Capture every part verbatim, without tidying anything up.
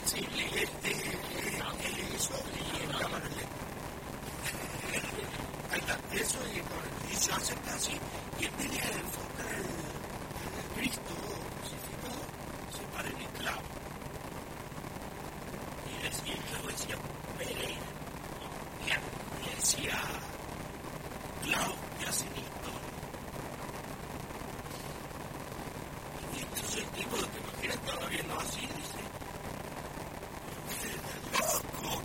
Sí, lee, lee, lee, lee eso y en cámara lenta. Ahí está, eso y, y se acerca así, y en vez de enfocar el, el Cristo crucificado, se para en el clavo. Y decía, el clavo decía, Pereira. Y le decía, clavo, te hacen historia. Y entonces el tipo, te imaginas, estaba viendo así, dice, loco,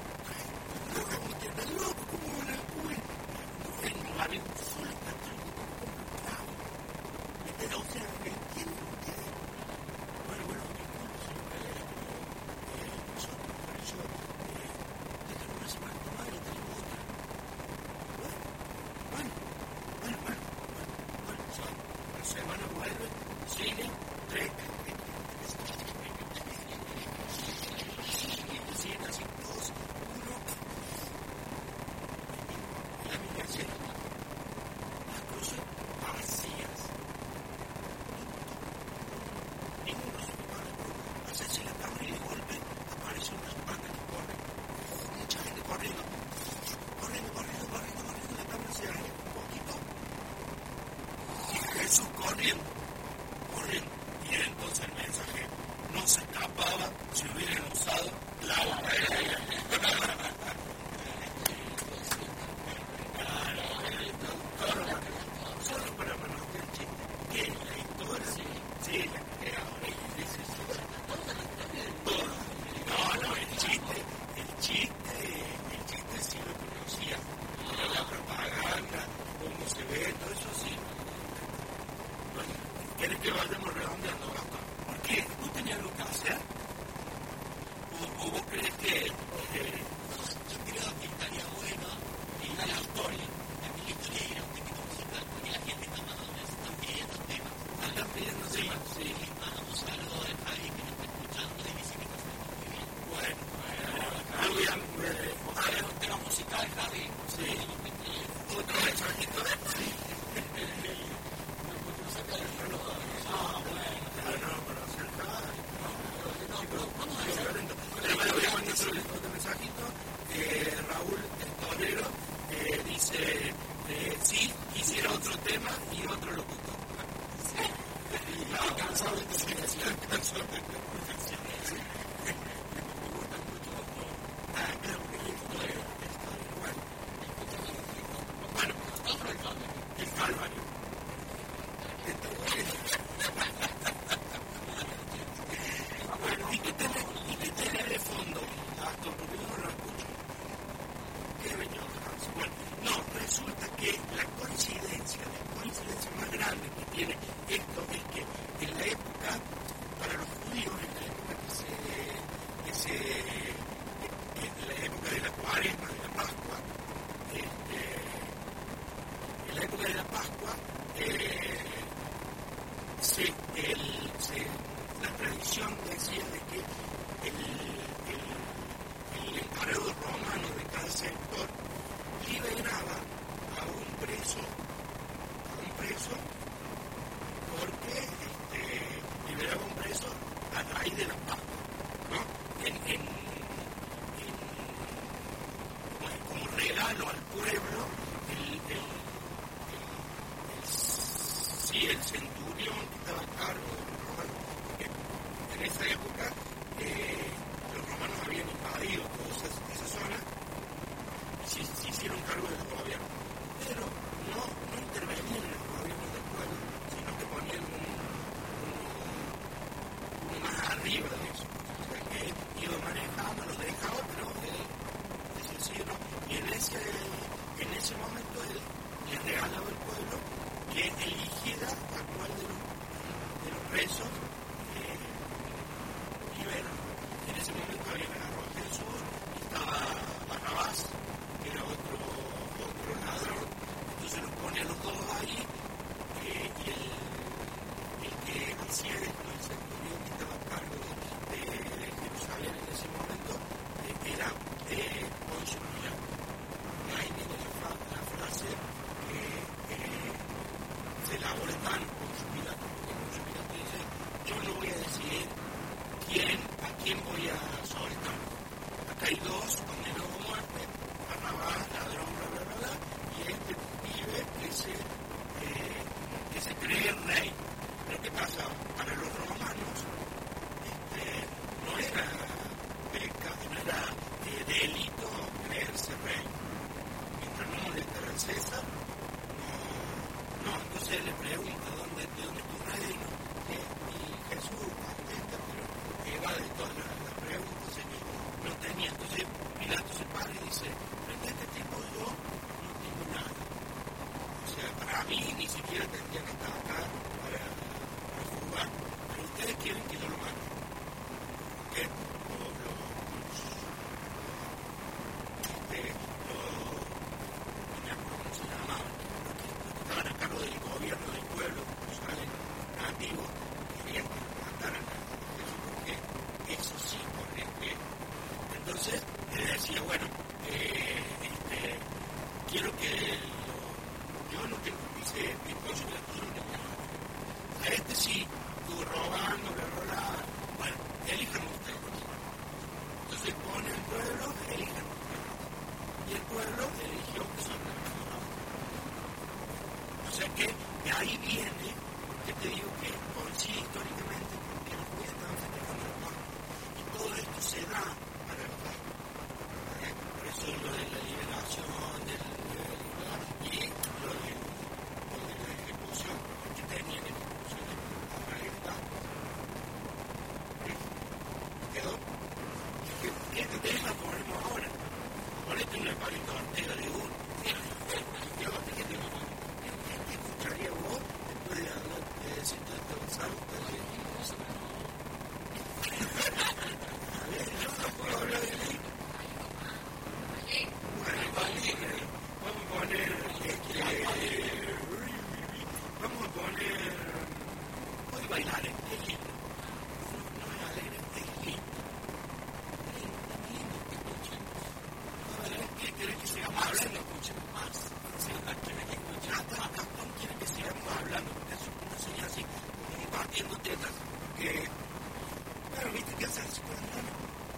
loco, loco, como una cueva. No había un solo católico como un clavo. Pero, o sea, ¿me entienden ustedes? Bueno, bueno, disculpe, señor Pereira, pero eh, nosotros, por eso, eh, desde una semana tomada y tenemos otra. Bueno, bueno, bueno, bueno, bueno, bueno, la semana vuelve, cine, tres, así dos, uno, y la niña dice, las cosas vacías. Ninguno se prepara por hacerse la cámara y de golpe aparece una espalda que corre. Mucha gente corriendo, corriendo, corriendo, corriendo, corriendo, la cámara se aleja un poquito. Y Jesús corriendo, corriendo. Y entonces el mensaje no se escapaba si hubieran usado la batalla. Solo para mantener el chiste. ¿Qué es la historia? Sí, sí, la que ahora dice todo. No, no, el chiste, el chiste, el chiste sí lo conocía. Pero la propaganda, cómo se ve, todo eso sí. Bueno, ¿quieres que vayamos redondeando, Gastón? ¿Por qué? ¿Tú tenías algo que hacer? ¿O vos crees que eh, yo creo que estaría bueno ir a la historia? A mí la historia era un poquito musical porque la gente está más o menos están pidiendo temas. Están pidiendo temas, sí. Mandamos saludos a Javi que nos está escuchando y dice que está saliendo muy bien. Bueno, muy bien. Ojalá un tema musical, Javi. Sí. Otro mensajito. Sí. No saca el reloj. Ah, bueno. No, para hacer nada. Vamos a ver. Pero me voy a mandar otro mensajito. Eh, Raúl Torero eh, dice: eh, sí, quisiera otro tema y otro locutor. Y cansado de explicación, cansado de explicación. Me gusta mucho. Ah, claro, porque es historia. Bueno, bueno, otro el Calvario. El Calvario. Bueno, ¿y qué tiene, y qué tiene de fondo? Gastón, porque yo no lo escucho. ¿Qué venía a Bueno, no, resulta que la coincidencia, la coincidencia más grande que tiene esto es que en la época, para los judíos, en la época que se, que se, en la época de la Cuaresma, de la Pascua, este, en la época de la Pascua, eh, se, el, se, la tradición decía de que el, el, el encargado romano de cada sector liberaba a un preso, a un preso, porque este, liberaba a un preso a raíz de la Pascua, ¿no? En, en, en, como, como regalo al pueblo, el, el, el, el, sí, el centurión que estaba a cargo de los romanos, porque en esa época eh, los romanos habían invadido toda esa, esa zona y se, se hicieron cargo del gobierno, pero no, no intervenían en los gobiernos del pueblo, sino que ponían un, uno, uno más arriba de eso, o sea que iba manejando, lo dejaba, pero eh, decía sí, ¿no? Y en ese, en ese momento él le regalaba al pueblo que eligiera a cuál quién voy a soltar? Acá hay dos condenados a muerte, Barrabás, ladrón, bla, bla, bla, bla, y este pibe que se, eh, que se cree rey. Pero ¿qué pasa? Para los romanos este, no era pecado, no era eh, delito creerse rey. Mientras no molestara al César, no, no, entonces le pregunta ¿dónde, de dónde es tu reino? Eh, y Jesús contesta, pero evade todas las, las preguntas y no tenía. Entonces Pilato se para y dice, frente a este tipo yo no tengo nada. O sea, para mí ni siquiera tendría que estar acá para, para jugar, pero ustedes quieren que yo lo mate. ¿Por qué? Los, los, este, los, no me acuerdo cómo se llamaban, los que, los que estaban a cargo del gobierno del pueblo, los salen nativos, querían que lo mataran a Jesús, porque eso sí pone que. Entonces, él decía, bueno, eh, este, quiero que lo, yo no tengo, dice, mi esposo la tuya no tengo nada. A este sí, estuvo robando, le rolaba. Bueno, elijan ustedes. Entonces pone el pueblo, elijan ustedes. Y el pueblo eligió que son los mejores. O sea que de ahí viene, porque te digo que por sí históricamente, porque los judíos estaban festejando la Pascua. Y todo esto se da para la Pascua. Por eso lo de la liberación, del, del, y lo de, lo de la ejecución, porque tenían ejecuciones para el Estado. ¿Quedó? ¿Qué, qué tema ponemos ahora? Ponete una palita Ortega de uno. ¿Qué otro que te vamos? ¿Qué escucharía vos después de hablar de decir todo esto que sabes? A ver, yo no puedo hablar de mí. Bueno, vamos a poner, este, vamos a poner, voy a bailar, es lindo. No, no es alegre, es lindo. Es lindo que escuchen. ¿Qué querés que sigamos hablando? Escuchen más. Sí, ¿querés que escuchen? Hasta acá, ¿no quieren que sigamos hablando? Eso es una señal así, como partiendo tetas. Que, claro, ¿viste qué hace así con la mano?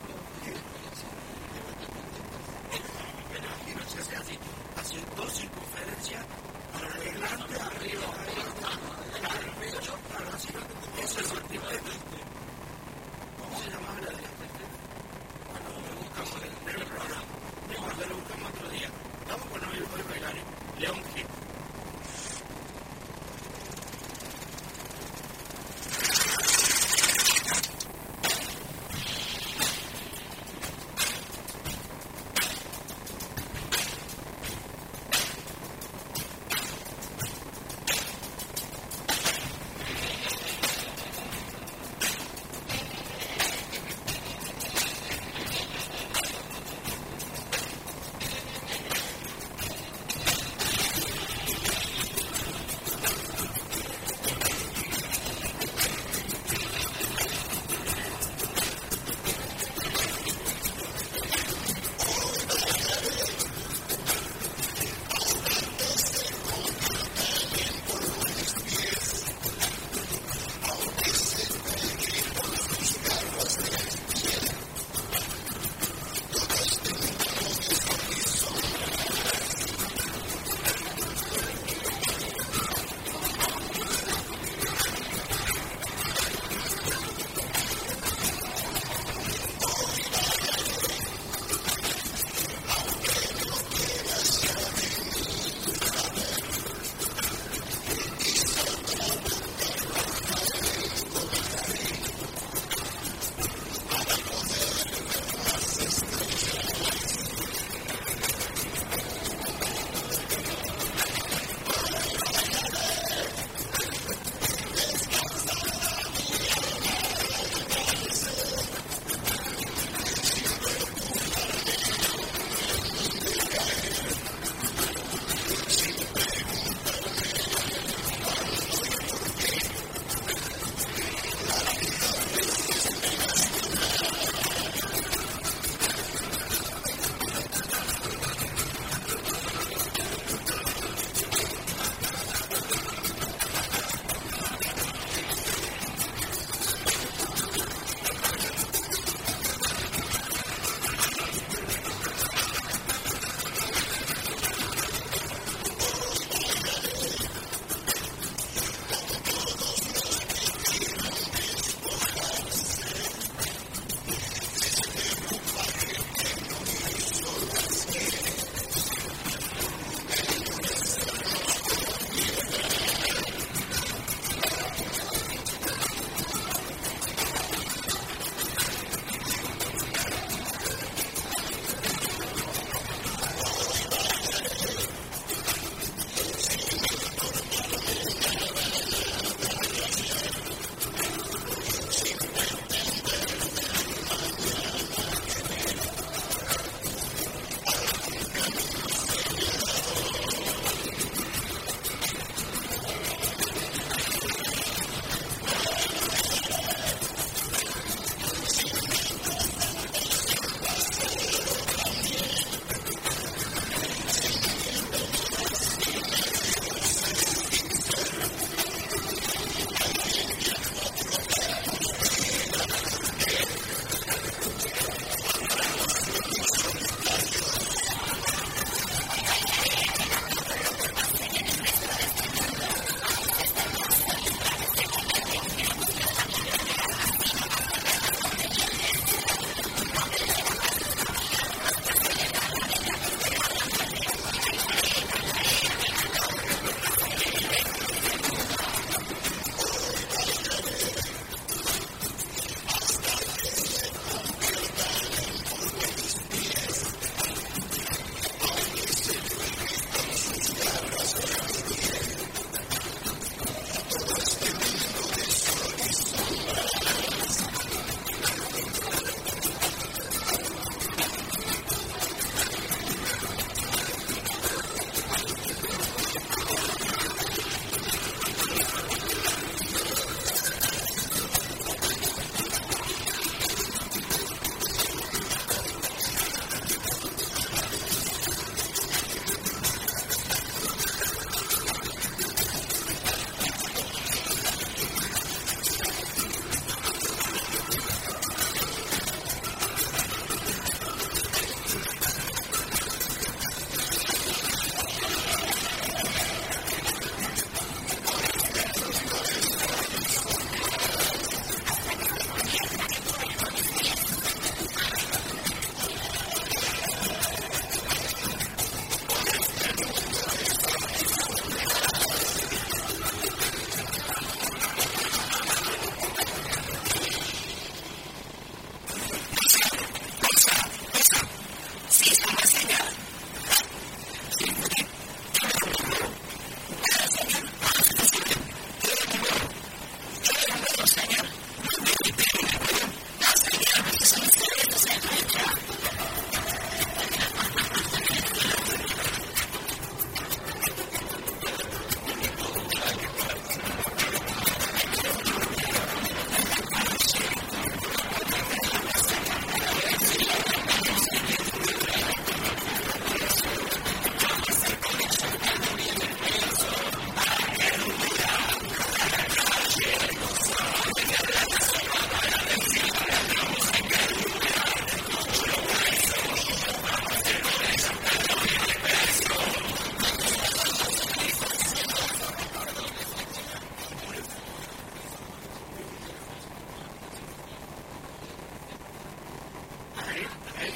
Imagino se hace así, hace dos circunferencias para adelante, arriba, arriba, claro, pecho, claro, así, eso es el triplete. ¿Cómo se llamaba la de la triplete? Bueno, lo buscamos en el programa, mejor lo buscamos otro día. Vamos con el voy a bailar, León Gil.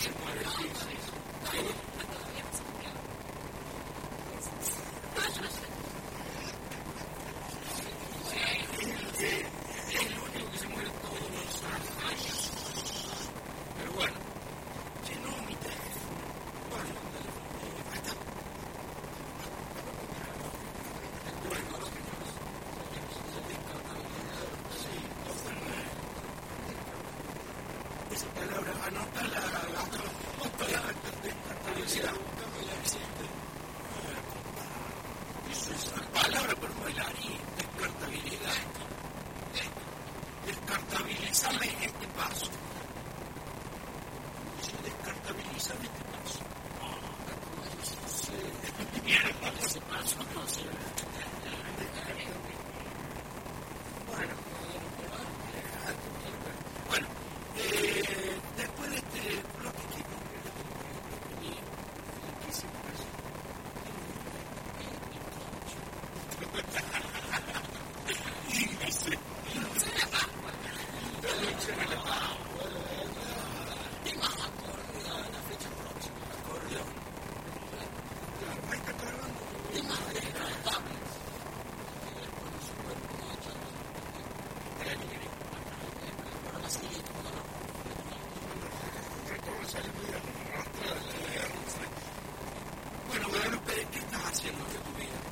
se puede decir, sí. Es el único que se muere todos los años. Pero bueno, si no, mi teléfono. Bueno, ahí está. Bueno, sí, esa palabra, anótala, anótala de publicidad. Eso es una palabra por bailarín, descartabilidad. Descartabilizame este paso. Dice, descartabilizame este paso. No sé. Mierda, ese paso no sé. Bueno. Bueno, eh, después de este bloque que Bueno, Guadalupe, ¿qué estás haciendo de tu vida?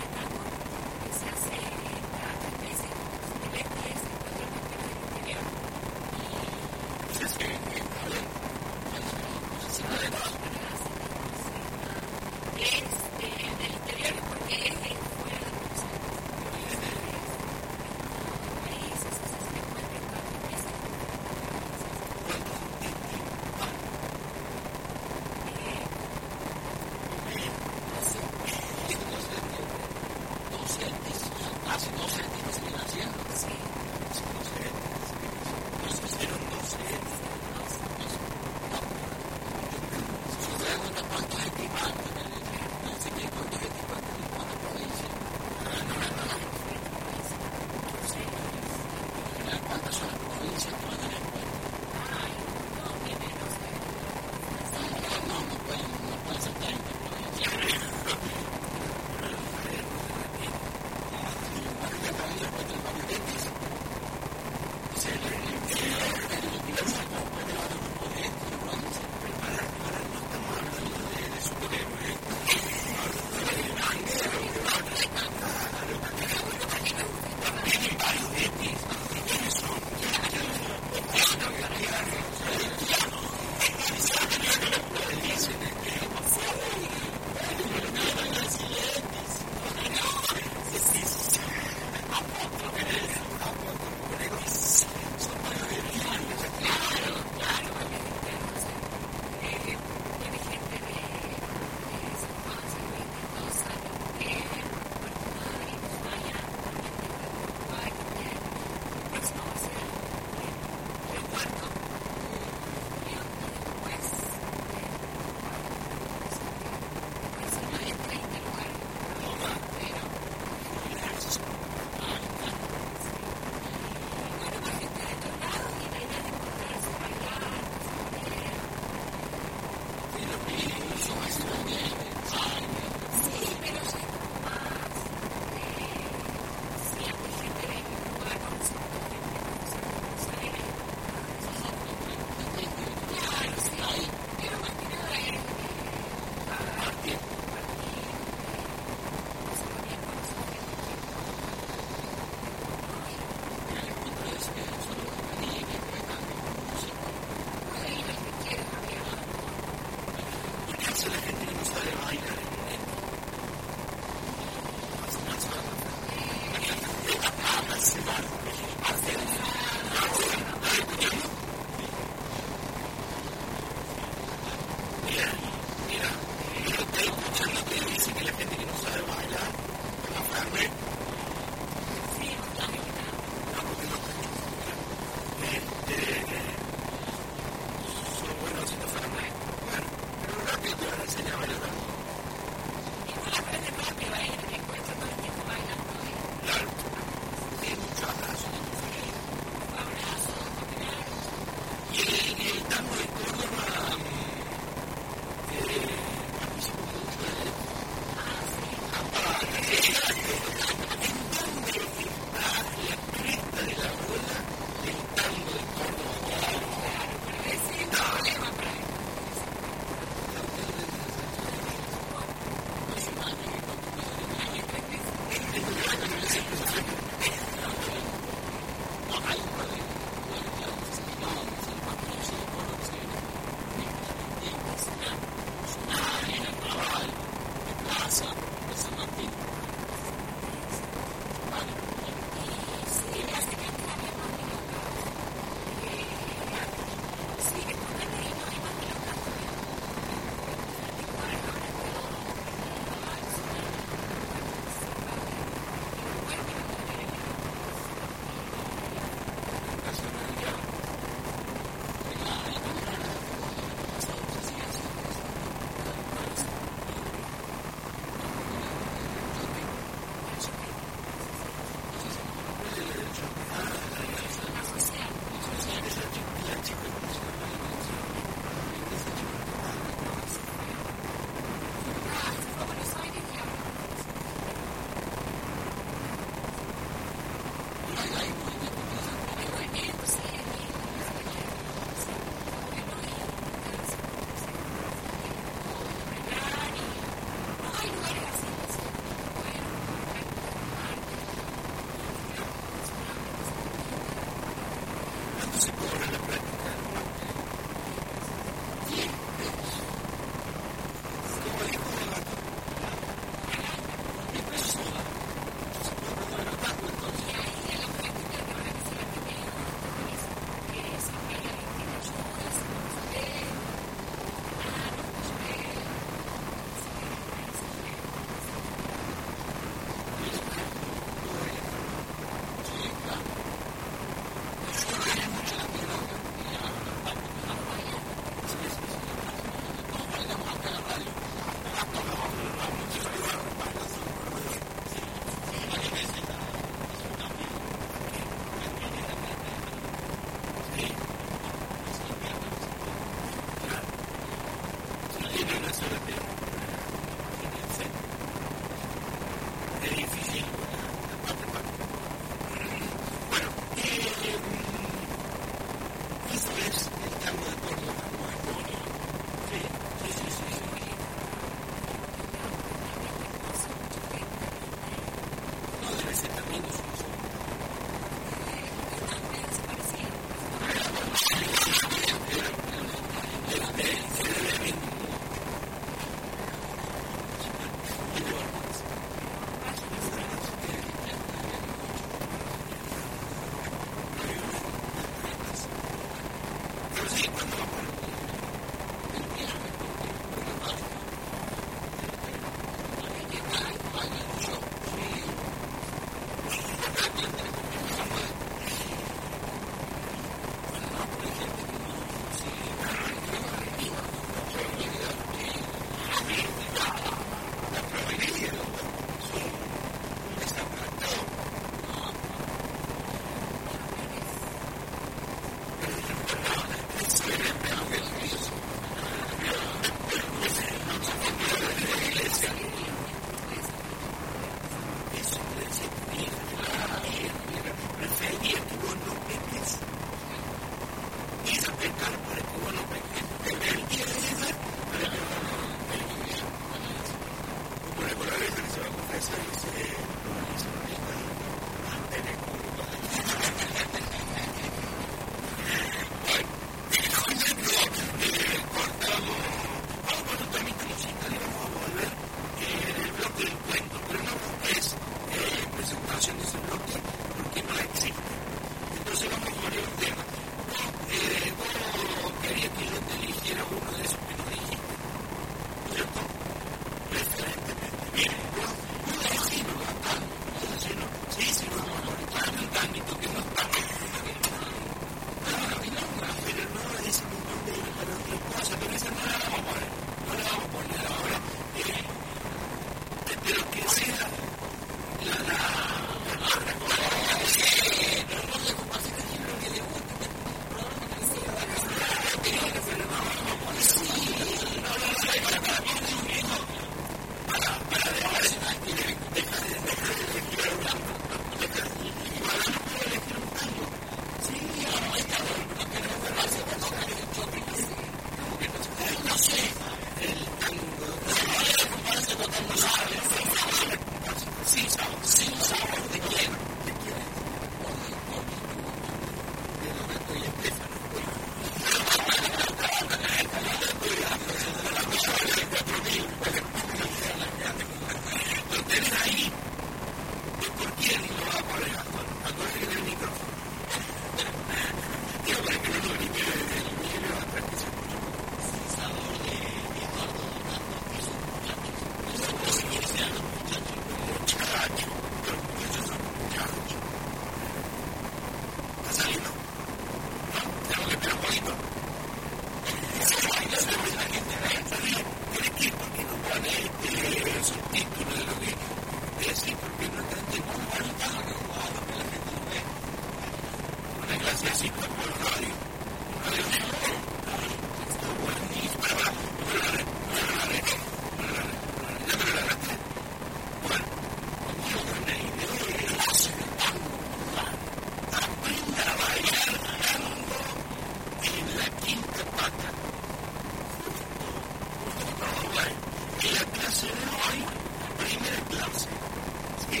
clase de hoy, primera clase. Sí.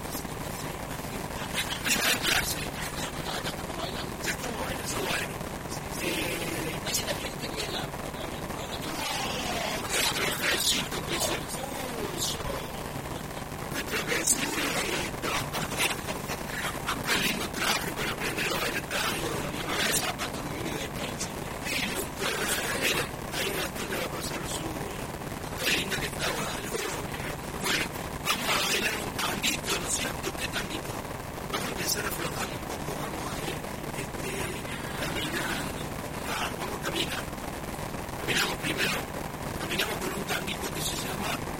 Primera clase. Ya está bueno, está bueno. Sí. Así la gente que la... No, nuestro ejército que es el curso. Nuestro ejército. Qué lindo traje para aprender a bailar tango. No es zapato muy de pecho. Ahí Gastón le va a pasar su... Qué linda que está Guadalupe. Bueno, vamos a bailar un tanguito, ¿no es cierto? ¿Qué tanguito? Vamos a empezar a flotar un poco, vamos a ir este, caminando. Ah, vamos a caminar. Caminamos primero, caminamos con un tanguito que se llama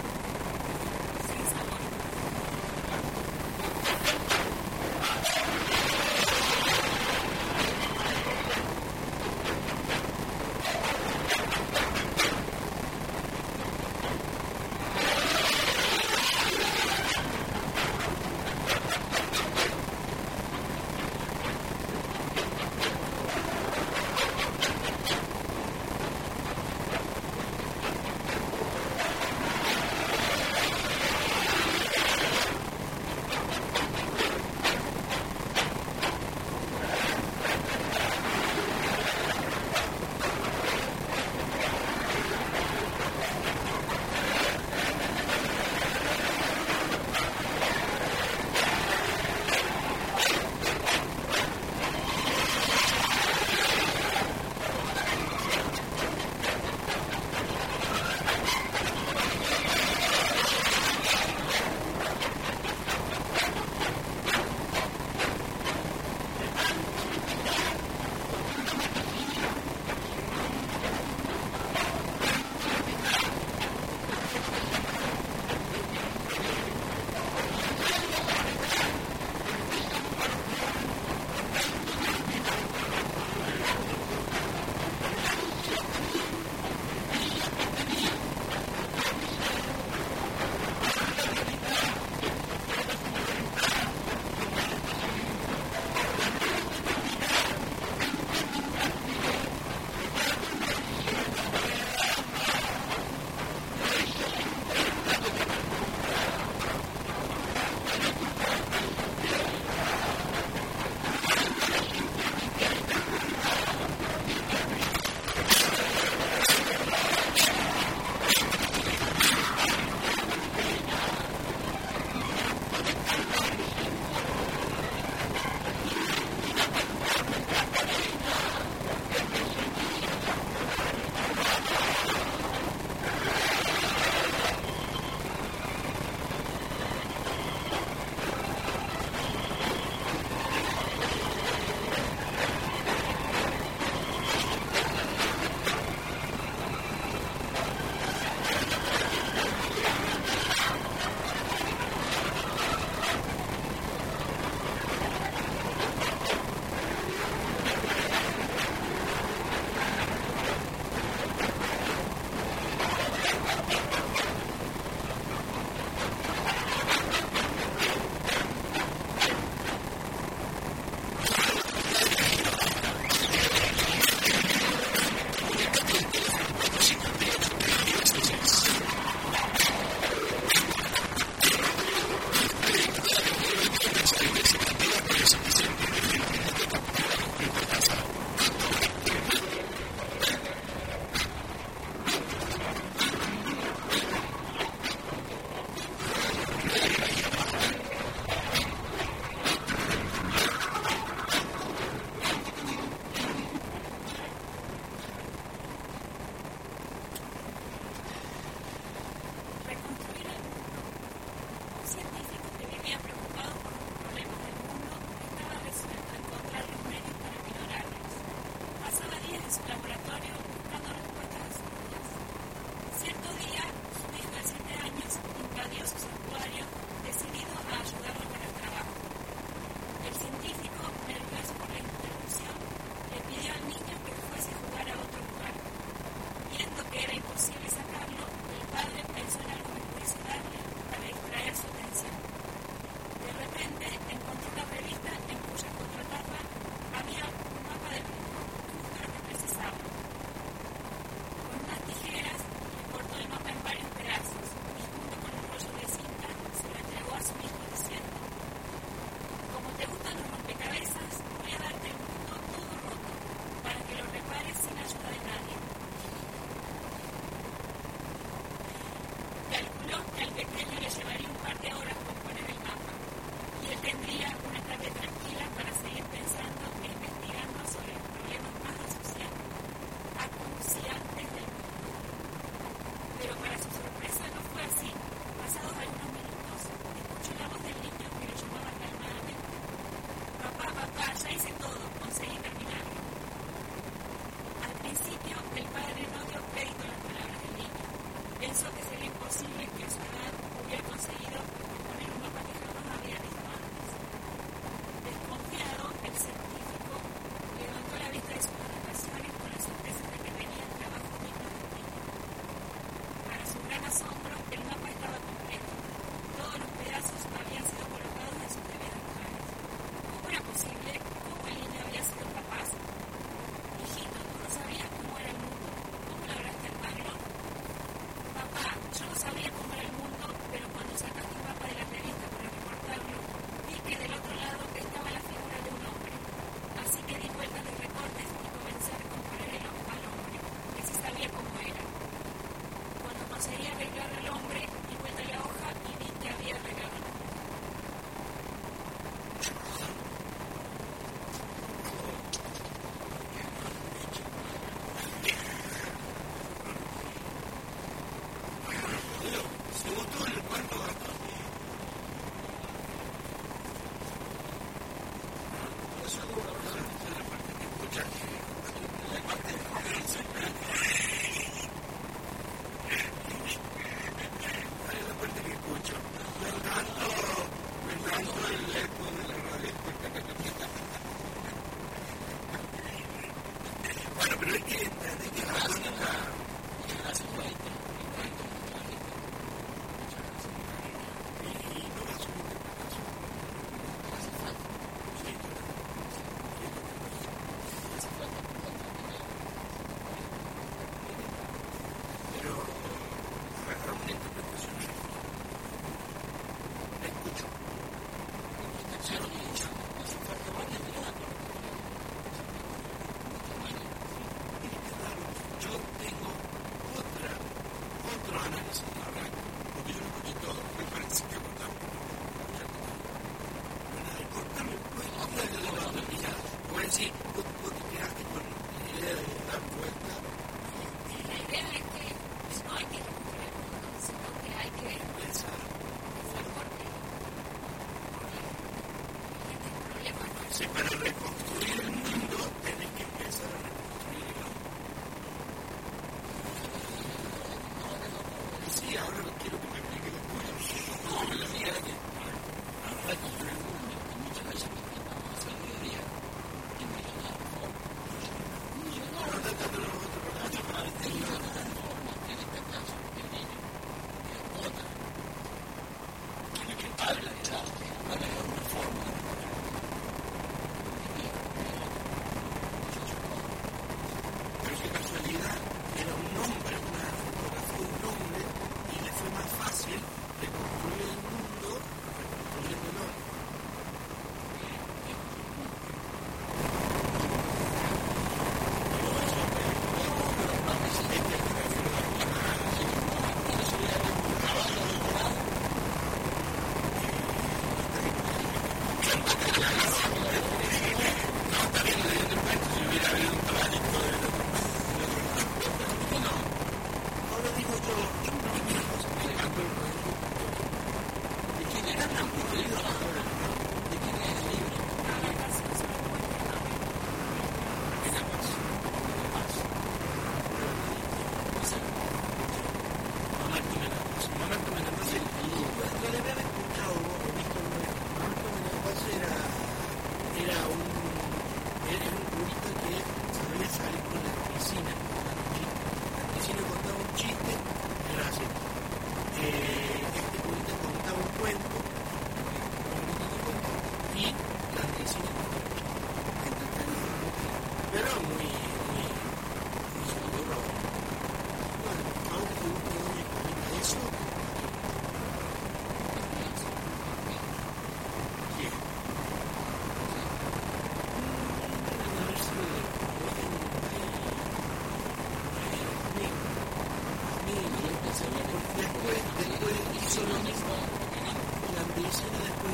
Después, después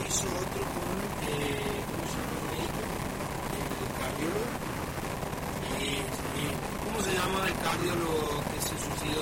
hizo otro con, eh, ¿cómo se llama el médico? El cardiólogo. Eh, eh, ¿Cómo se llama el cardiólogo que se suicidó?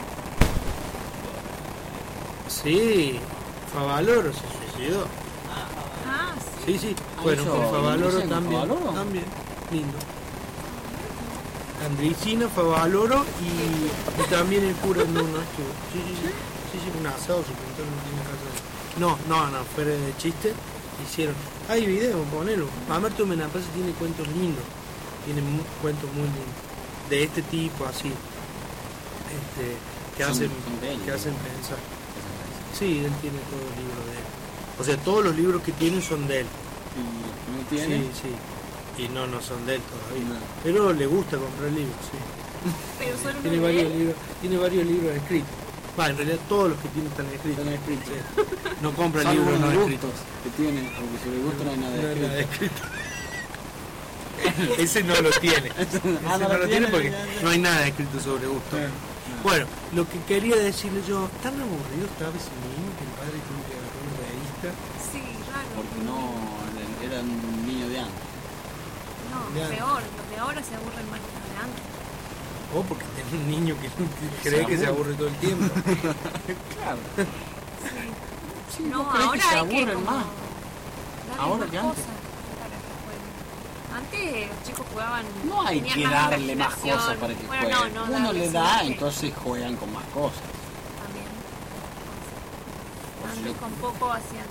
Sí, Favaloro se suicidó. Ah, Sí, sí, Ah, bueno, hizo con Favaloro Andricina también, Favaloro. también, lindo. Andricina, Favaloro y, y también el cura no, no estuvo. Sí, sí, sí, sí, sí, un asado se juntaron en una casa. No, no, no, fuera de chiste, hicieron. Hay video, ponelo. Mamerto Menapase tiene cuentos lindos, tiene mu- cuentos muy lindos, de este tipo, así, este, que Son- hacen, son de él, que ¿no? hacen pensar. Sí, él tiene todos los libros de él. O sea, todos los libros que tiene son de él. ¿Y no tiene? Sí, sí. Y no, no son de él todavía. No. Pero le gusta comprar libros, sí. pero solo Tiene uno de varios él. libros, tiene varios libros escritos. Va, en realidad todos los que tiene están escritos. Están escritos. Sí. No compra Salvo libros no los escritos. gustos que tiene, porque si le gusta no hay nada No hay nada escrito. escrito. Ese no lo tiene. Ese Ah, no lo tiene porque ya, ya. no hay nada escrito sobre gusto. Ah, Bueno, lo que quería decirle yo, tan aburrido estaba ese niño que el padre tuvo que agarrar una revista. Sí, raro. Porque no, era un niño de antes. No, Ya. peor. Los de ahora se aburren más que los de antes. O porque tiene un niño que que cree que se aburre todo el tiempo. Claro. Sí, No, ¿vos creés ahora que se hay que aburren como más? darles Ahora más que antes. cosas para que jueguen. Antes los chicos jugaban. No hay tenían que más darle más imaginación. cosas para que bueno, jueguen. No, no, Uno darles le da, sí, entonces juegan con más cosas. También. Por si Antes yo- con poco hacían.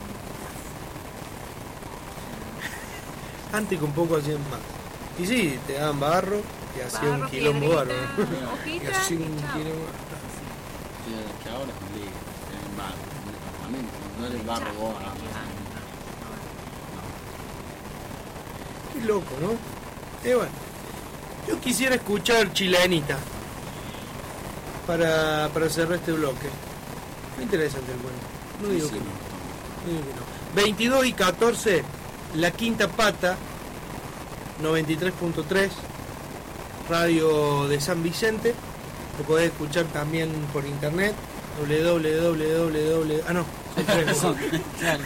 Antes con poco hacían más. Y sí, te daban barro y hacían un Barro, quilombo piedrita, bárbaro. Y hojitas hacían y un chao. quilombo. Sí, que ahora es un lío, tienen barro, un departamento, no eres barro vos a Qué loco, ¿no? Y bueno, yo quisiera escuchar Chilenita para, para cerrar este bloque. Muy interesante el cuento. No digo que no. no digo que no. veintidós y catorce, La Quinta Pata, noventa y tres punto tres, radio de San Vicente. Lo podés escuchar también por internet, www. Ah, no, son tres. Claro.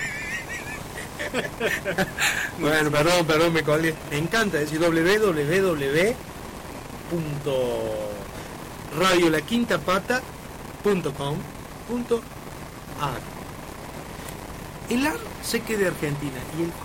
Bueno, perdón, perdón, me colgué. Me encanta decir www punto radio la quinta pata punto com punto a r. El A R sé que es de Argentina y el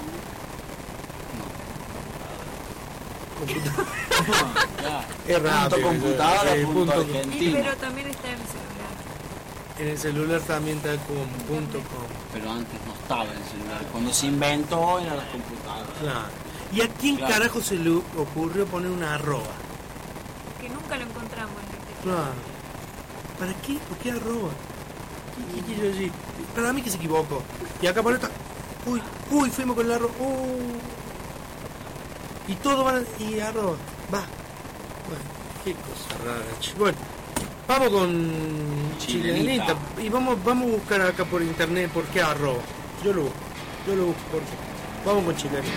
computadora No, ya. es rápido. Punto computadora, Sí, punto punto- Sí, argentina. pero también está en el celular. En el celular también está como punto com. Pero antes no estaba el celular. Cuando se inventó eran las computadoras. Claro. ¿Y a quién Claro. carajo se le ocurrió poner una arroba? Que nunca lo encontramos en el teclado. Claro. ¿Para qué? ¿Por qué arroba? ¿Qué, qué quiero decir? Para mí que se equivocó. Y acá por esta. Uy, uy, fuimos con el arroba. Uh. Y todo van a... Y arroba. Va. Bueno, qué cosa rara, che. Bueno, vamos con Chilenita. Chilenita. Y vamos, vamos a buscar acá por internet por qué arroba. Yo lo busco. Yo lo busco por qué. Vamos con Chilenita.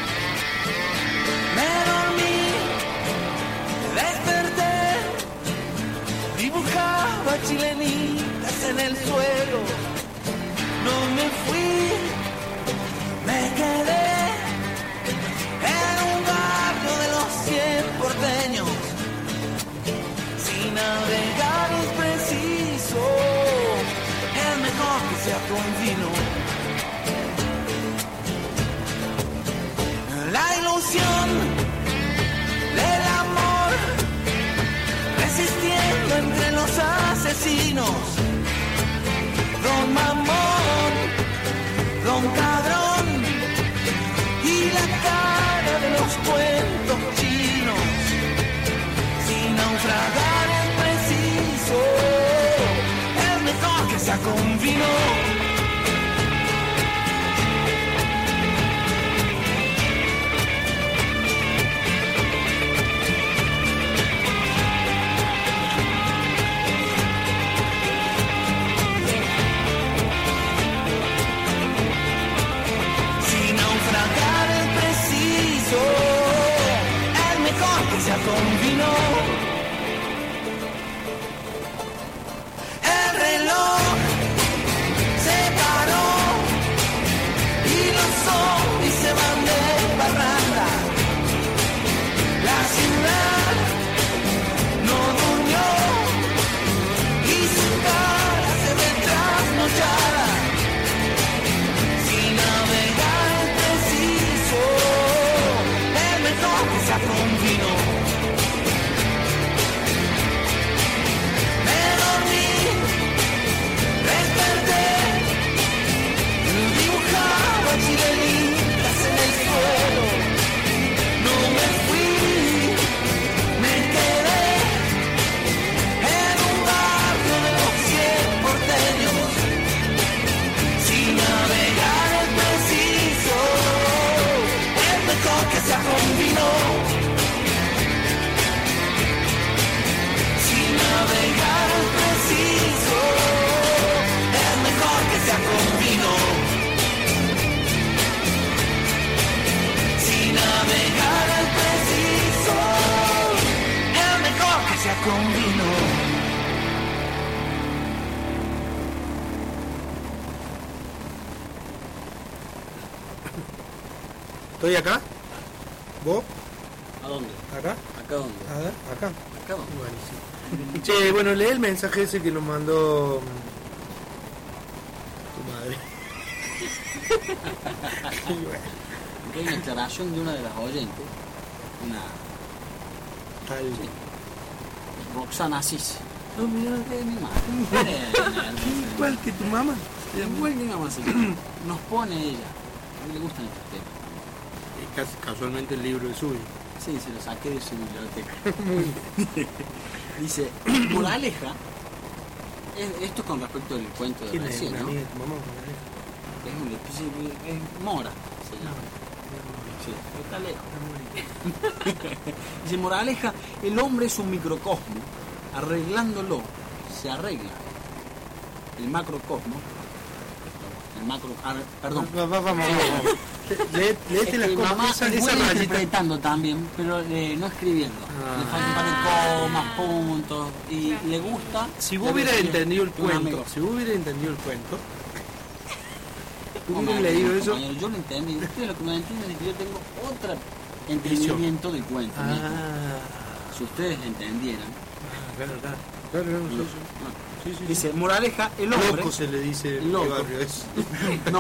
Me dormí, me desperté, dibujaba chilenitas en el suelo. No me fui, me quedé en un barrio de los cien porteños. Si navegar es preciso, es mejor que sea con vino. La ilusión del amor, resistiendo entre los asesinos. Don Mamón, Don Cabrón y la cara de los cuentos chinos. Si naufragar es preciso, es mejor que sea con vino. ¿Estoy acá? ¿Vos? ¿A dónde? ¿Acá? ¿Acá dónde? A ver, acá. ¿Acá dónde? Buenísimo. Che, bueno, lee el mensaje ese que nos mandó tu madre. Y bueno, Aquí hay una aclaración de una de las oyentes, una tal. sí, Roxana Asís. No, mira, De mi madre. igual que tu mamá. Igual que mi mamá, sí. Nos pone ella. A mí le gustan estos temas. Y casi casualmente el libro es suyo. Sí, se lo saqué de su biblioteca. Muy bien. Dice, moraleja, es- esto es con respecto al cuento de ¿Quién es? recién, ¿Una ¿no? amiga de tu mamá? Es una especie de- es Mora, se llama. Sí, pero está lejos. Dice, moraleja, el hombre es un microcosmo, arreglándolo, se arregla. El macrocosmo, el macro, ah, perdón. Va, va, vamos, vamos, vamos. Le- Es Léete que las mi cosas, mamá esa, es esa buena rayita. interpretando también, pero eh, no escribiendo. Ah. Le falta un par de comas, puntos, y Claro. le gusta. Si la vos hubieras versión entendido el de un cuento, amigo. si vos hubieras entendido el cuento, No, hubieras no, leído no, eso. compañero, yo lo entendí. Ustedes lo que no entienden es que yo tengo otro entendimiento del cuento. mismo. Ah, Si ustedes entendieran. ah, claro, claro. Claro, claro, sí, lo- sí. no. Sí, sí, sí. Dice, moraleja, el hombre. Loco se le dice en Loco. mi barrio eso. No.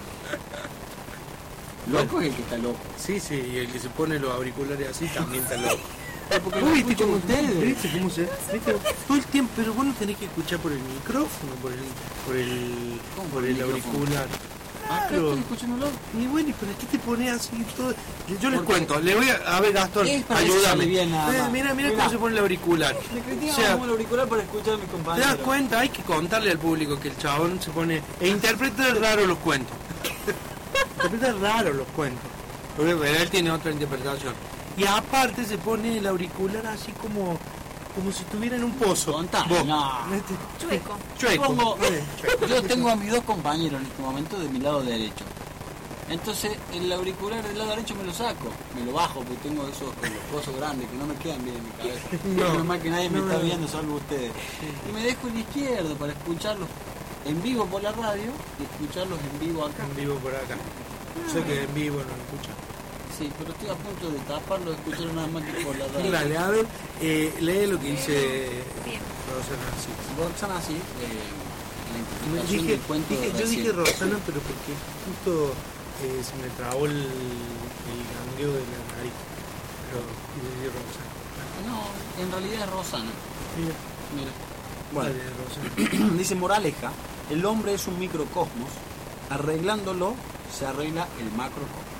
Loco es el que está loco. Sí, sí, y el que se pone los auriculares así también está loco. Porque Uy, lo ¿viste escuchan cómo ustedes. ¿Viste cómo se? ¿Viste? Todo el tiempo, pero vos no tenés que escuchar por el micrófono, por el, por el, ¿Cómo por el micrófono? auricular. Ah, Claro. estoy escuchándolo. Y bueno, ¿y para qué te pones así todo? Yo les Porque- cuento, le voy a, a ver, Gastón, Es para que ayúdame. sale bien nada Eh, más. mira, mira Mirá. cómo se pone el auricular. Me critican O sea, como el auricular para escuchar a mis ¿te compañeros. das cuenta? Hay que contarle al público que el chabón se pone e interpreta raro los cuentos. Interpreta raro los cuentos. Pero él tiene otra interpretación. Y aparte se pone el auricular así como como si estuviera en un pozo. Contame, Vos. no. Este, Chueco. Chueco. Pongo- Eh, chueco. Yo tengo a mis dos compañeros en este momento de mi lado derecho. Entonces el auricular del lado derecho me lo saco, me lo bajo porque tengo esos con los cosos grandes que no me quedan bien en mi cabeza. No, Menos mal que nadie me no, está no. viendo, salvo ustedes. Y me dejo el izquierdo para escucharlos en vivo por la radio y escucharlos en vivo acá. En vivo por acá. Sé que en vivo no lo escuchan. Sí, pero estoy a punto de taparlo, de escucharlo nada más que por la radio. Dale, a ver, eh, lee lo que dice Bien. Rosana. Sí. Roxana, sí, eh, la interpretación Dije, del cuento dije- de yo recién. dije Rosana, pero porque justo eh, se me trabó el, el gangueo de la nariz. Pero dije Rosana. No, en realidad es Rosana. Mira, Mira. vale, Rosana. Dice moraleja, el hombre es un microcosmos, arreglándolo se arregla el macrocosmos.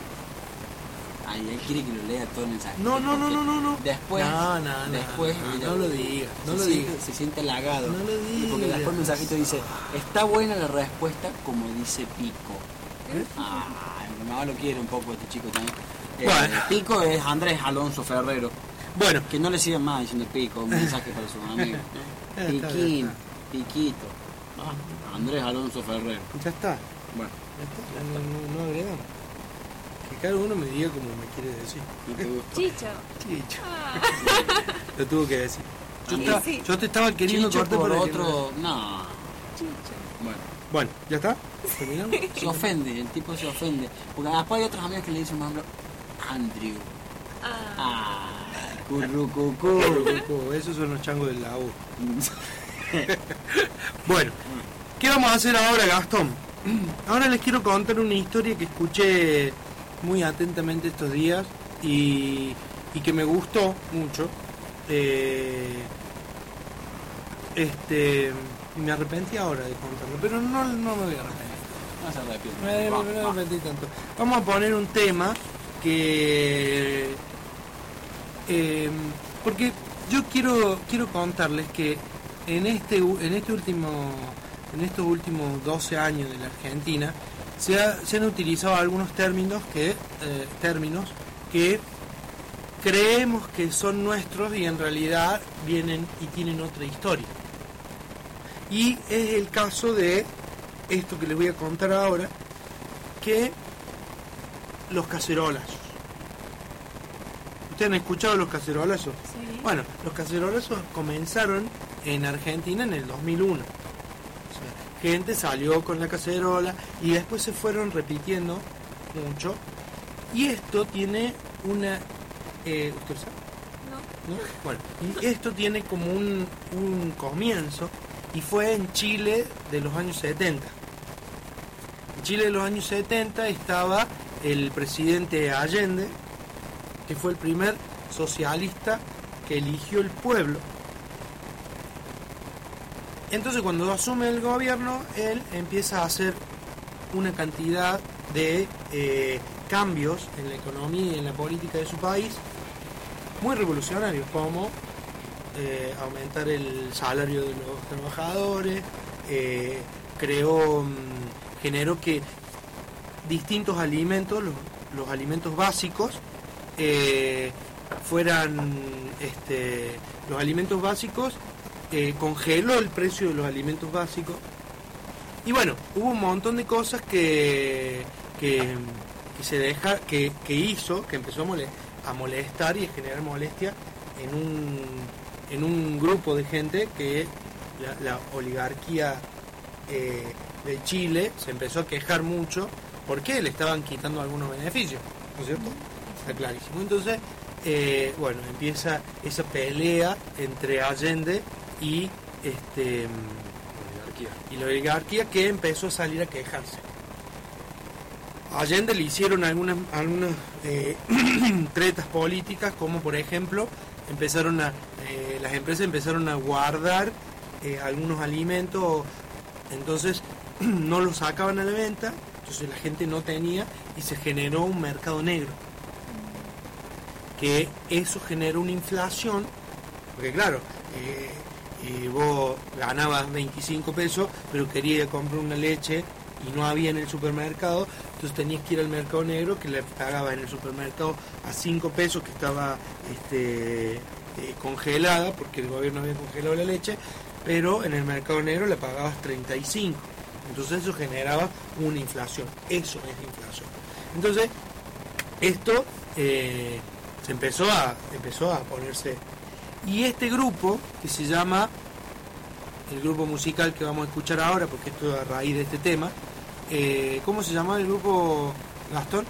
Ay, él quiere que lo lea todo el mensaje. No, no, no, no, no, no. Después, No, no, no, después no, ella- no lo digas, no se lo siente- digas. Se siente halagado. No lo digas. Porque después el mensajito dice, está buena la respuesta como dice Pico. ¿Eh? Ah, mi mamá lo quiere un poco este chico también. Eh, Bueno. Pico es Andrés Alonso Ferrero. Bueno, Que no le sigan más diciendo Pico, un mensaje para sus amigos. Ya está, ya Piquín, está. Piquito. Ah, Andrés Alonso Ferrero. ya está. Bueno, Ya está, ya no, no, no agregamos. Que cada uno me diga como me quiere decir. no te gusta. Chicho. Chicho. Ah. Lo tuvo que decir. Yo, Sí, estaba- sí. yo te estaba queriendo Chicho cortar por para que otro. No. Chicho. Bueno, Bueno, ¿ya está? ¿Terminamos? se ofende, el tipo se ofende. Porque después hay otros amigos que le dicen, por ejemplo, Andrew. Ah. Ah, currucucú. Oh, esos son los changos del lago. Bueno, ¿qué vamos a hacer ahora, Gastón? Ahora les quiero contar una historia que escuché muy atentamente estos días y, y que me gustó mucho. Eh, este, y me arrepentí ahora de contarlo, pero no, no me voy a arrepentir. No se arrepiente. Me, Va, me- me va. arrepentí tanto. Vamos a poner un tema que... eh, porque yo quiero quiero contarles que en este u- en este último en estos últimos doce años de la Argentina se, ha- se han utilizado algunos términos que eh, términos que creemos que son nuestros y en realidad vienen y tienen otra historia. Y es el caso de esto que les voy a contar ahora, que los cacerolazos. ¿Ustedes han escuchado los cacerolazos? Sí. Bueno, los cacerolazos comenzaron en Argentina en el dos mil uno. O sea, gente salió con la cacerola y después se fueron repitiendo mucho Y esto tiene una... Eh, ¿Usted sabe? No. ¿No? Bueno, y esto tiene como un, un comienzo, y fue en Chile de los años setenta. En Chile de los años setenta estaba el presidente Allende, que fue el primer socialista que eligió el pueblo. Entonces, cuando asume el gobierno, él empieza a hacer una cantidad de eh, cambios en la economía y en la política de su país muy revolucionarios, como eh, aumentar el salario de los trabajadores, eh, creó, mm, generó que distintos alimentos, los, los alimentos básicos, eh, fueran este, los alimentos básicos, eh, congeló el precio de los alimentos básicos. Y bueno, hubo un montón de cosas que, que, que se deja, que, que hizo, que empezó a molestar, a molestar y a generar molestia en un, en un grupo de gente que la, la oligarquía eh, de Chile se empezó a quejar mucho porque le estaban quitando algunos beneficios, ¿no es cierto? Está clarísimo. Entonces, eh, bueno, empieza esa pelea entre Allende y este y la oligarquía, que empezó a salir a quejarse. A Allende le hicieron algunas, algunas eh, tretas políticas, como por ejemplo, empezaron a eh, las empresas empezaron a guardar eh, algunos alimentos, entonces no los sacaban a la venta, entonces la gente no tenía, y se generó un mercado negro, que eso generó una inflación, porque claro, eh, y vos ganabas veinticinco pesos, pero querías comprar una leche y no había en el supermercado, entonces tenías que ir al mercado negro, que le pagabas en el supermercado a cinco pesos, que estaba este, eh, congelada, porque el gobierno había congelado la leche, pero en el mercado negro le pagabas treinta y cinco, entonces eso generaba una inflación, eso es inflación. Entonces, esto eh, se empezó a, empezó a ponerse... Y este grupo, que se llama, el grupo musical que vamos a escuchar ahora, porque esto es a raíz de este tema, eh, ¿cómo se llama el grupo, Gastón?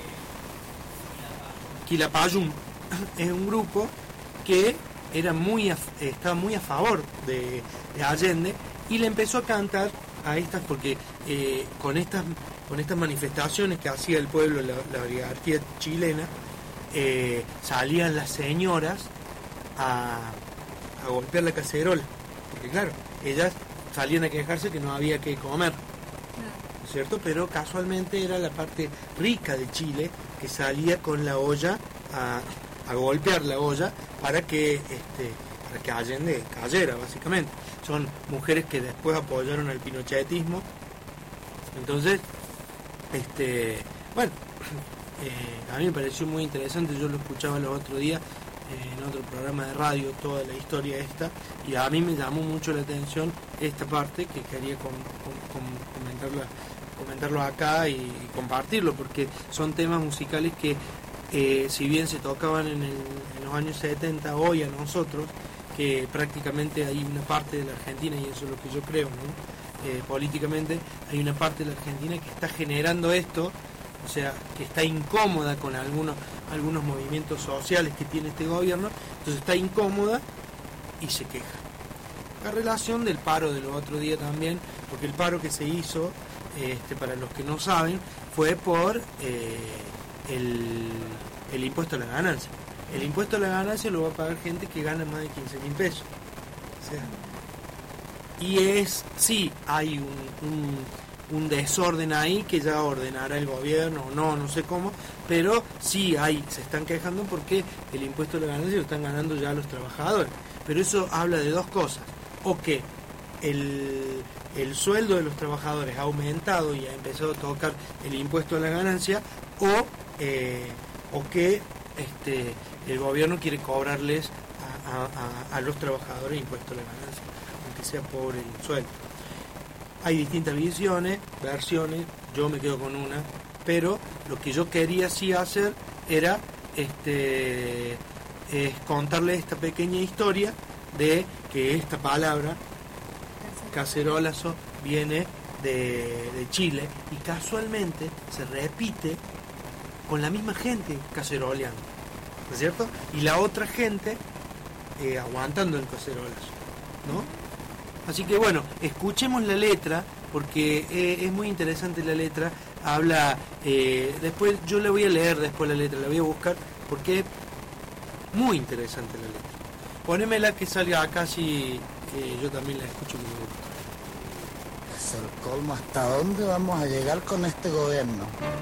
Quilapayún. Es un grupo que era muy a, estaba muy a favor de, de Allende, y le empezó a cantar a estas, porque eh, con estas con estas manifestaciones que hacía el pueblo, la, la oligarquía chilena, eh, salían las señoras A, a golpear la cacerola, porque claro, ellas salían a quejarse que no había que comer, ¿no es cierto? Pero casualmente era la parte rica de Chile que salía con la olla a, a golpear la olla para que este para que Allende cayera, básicamente. Son mujeres que después apoyaron al pinochetismo. Entonces, este bueno, eh, a mí me pareció muy interesante, yo lo escuchaba los otros días en otro programa de radio, toda la historia esta, y a mí me llamó mucho la atención esta parte, que quería com, com, com, comentarlo, comentarlo acá y, y compartirlo, porque son temas musicales que eh, si bien se tocaban en, el, en los años setenta, hoy a nosotros, que prácticamente hay una parte de la Argentina, y eso es lo que yo creo, ¿no? Eh, políticamente hay una parte de la Argentina que está generando esto, o sea, que está incómoda con algunos algunos movimientos sociales que tiene este gobierno, entonces está incómoda y se queja. La relación del paro de los otros días también, porque el paro que se hizo, este, para los que no saben, fue por eh, el, el impuesto a la ganancia. El impuesto a la ganancia lo va a pagar gente que gana más de quince mil pesos. O sea, y es, sí, hay un... un un desorden ahí que ya ordenará el gobierno o no, no sé cómo, pero sí hay, se están quejando porque el impuesto a la ganancia lo están ganando ya los trabajadores. Pero eso habla de dos cosas: o que el, el sueldo de los trabajadores ha aumentado y ha empezado a tocar el impuesto a la ganancia, o, eh, o que este, el gobierno quiere cobrarles a, a, a, a los trabajadores impuesto a la ganancia, aunque sea por el sueldo. Hay distintas visiones, versiones, yo me quedo con una, pero lo que yo quería sí hacer era este es contarles esta pequeña historia de que esta palabra, cacerolazo, viene de, de Chile, y casualmente se repite con la misma gente caceroleando, ¿no es cierto? Y la otra gente eh, aguantando el cacerolazo, ¿no? Así que bueno, escuchemos la letra, porque eh, es muy interesante la letra. Habla, eh, después yo le voy a leer después la letra, la voy a buscar, porque es muy interesante la letra. Ponémela que salga acá, si eh, yo también la escucho muy bien. Es el colmo. ¿Hasta dónde vamos a llegar con este gobierno?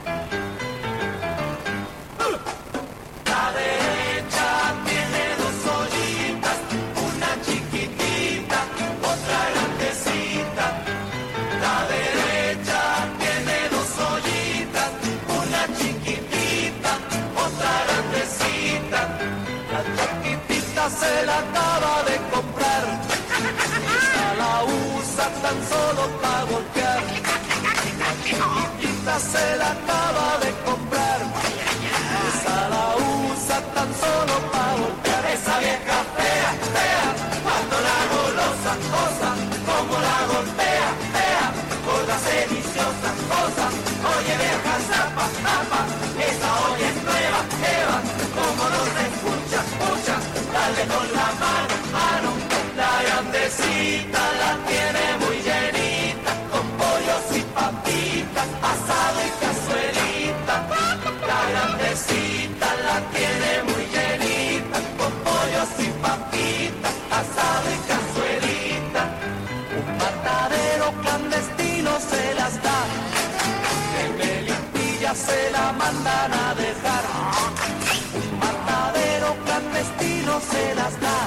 La derecha tiene dos ollitas, una chiquitita, otra grandecita. La derecha tiene dos ollitas, una chiquitita, otra grandecita. La chiquitita se la acaba de comprar, esa la usa tan solo para golpear. La chiquitita se la acaba de comprar, esa la usa tan solo para golpear. Esa vieja fea, fea, cuando la golosa cosa, como la golpea, fea, gorda sediciosa cosa. Oye vieja zapa, zapa, esa hoy es nueva, Eva, como no se escucha, escucha, dale con la mano, mano. La grandecita la tiene muy llenita, con pollos y papitas, asado y cazuelita. La grandecita la tiene muy llenita, con pollos y papitas, asado y cazuelita. Un matadero clandestino se las da, en Melipilla se la mandan a dejar. Un matadero clandestino se las da,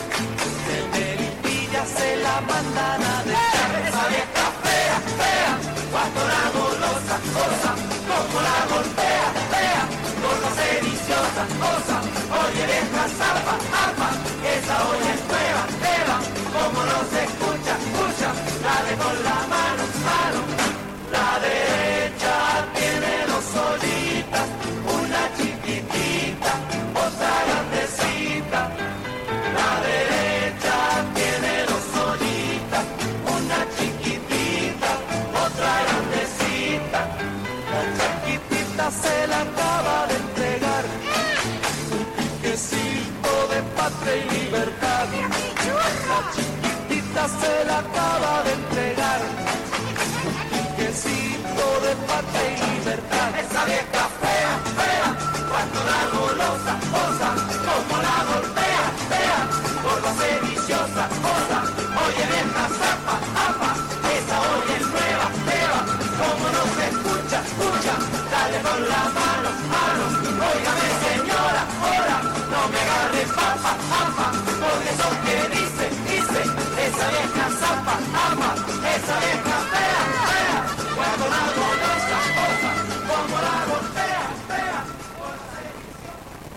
se la mandan a dejar. Esa vieja fea, fea, cuando la golosa cosa, como la golpea, fea, gorda sediciosa cosa. Oye vieja zapa, zapa, esa hoy es nueva, Eva, como no se escucha, escucha, dale con la mano, mano. La derecha tiene dos olitas, una chiquitita, otra grandecita. La derecha tiene dos ollitas, una chiquitita, otra grandecita. La chiquitita se la acaba de entregar, un piquecito de patria y libertad. La chiquitita se la acaba de entregar, un piquecito de patria y libertad. Esa vieja fea, fea, cuando la golosa cosa, como la golpea, fea, gorda sediciosa cosa. Oye vieja zapa, zapa, esa hoy es nueva, Eva, como no se escucha, escucha, dale con la mano, mano. Óigame señora, ahora, no me agarre papa, papa, porque eso que dice, dice, esa vieja zapa, zapa, esa vieja fea, fea, cuando la golosa cosa, como la golpea, fea, gorda sediciosa.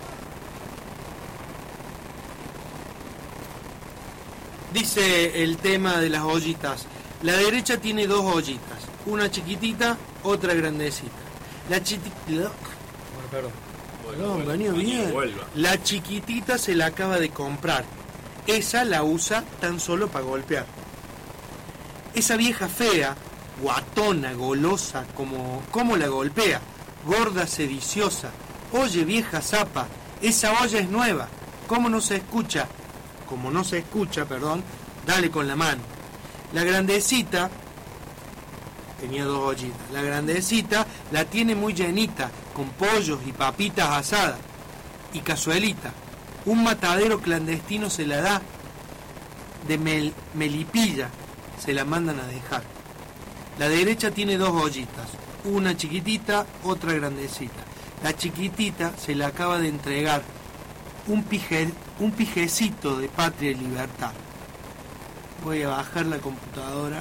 Dice el tema de las ollitas. La derecha tiene dos ollitas, una chiquitita, otra grandecita. La chiquitita, perdón, perdón, venía bien. La chiquitita se la acaba de comprar, esa la usa tan solo para golpear. Esa vieja fea, guatona, golosa, como, como la golpea, gorda, sediciosa. Oye vieja zapa, esa olla es nueva, ¿cómo no se escucha? Como no se escucha, perdón, dale con la mano. La grandecita, tenía dos ollitas, la grandecita la tiene muy llenita, con pollos y papitas asadas, y cazuelita. Un matadero clandestino se la da, de Mel, Melipilla, se la mandan a dejar. La derecha tiene dos ollitas, una chiquitita, otra grandecita. La chiquitita se la acaba de entregar, un, pije, un pijecito de patria y libertad. Voy a bajar la computadora.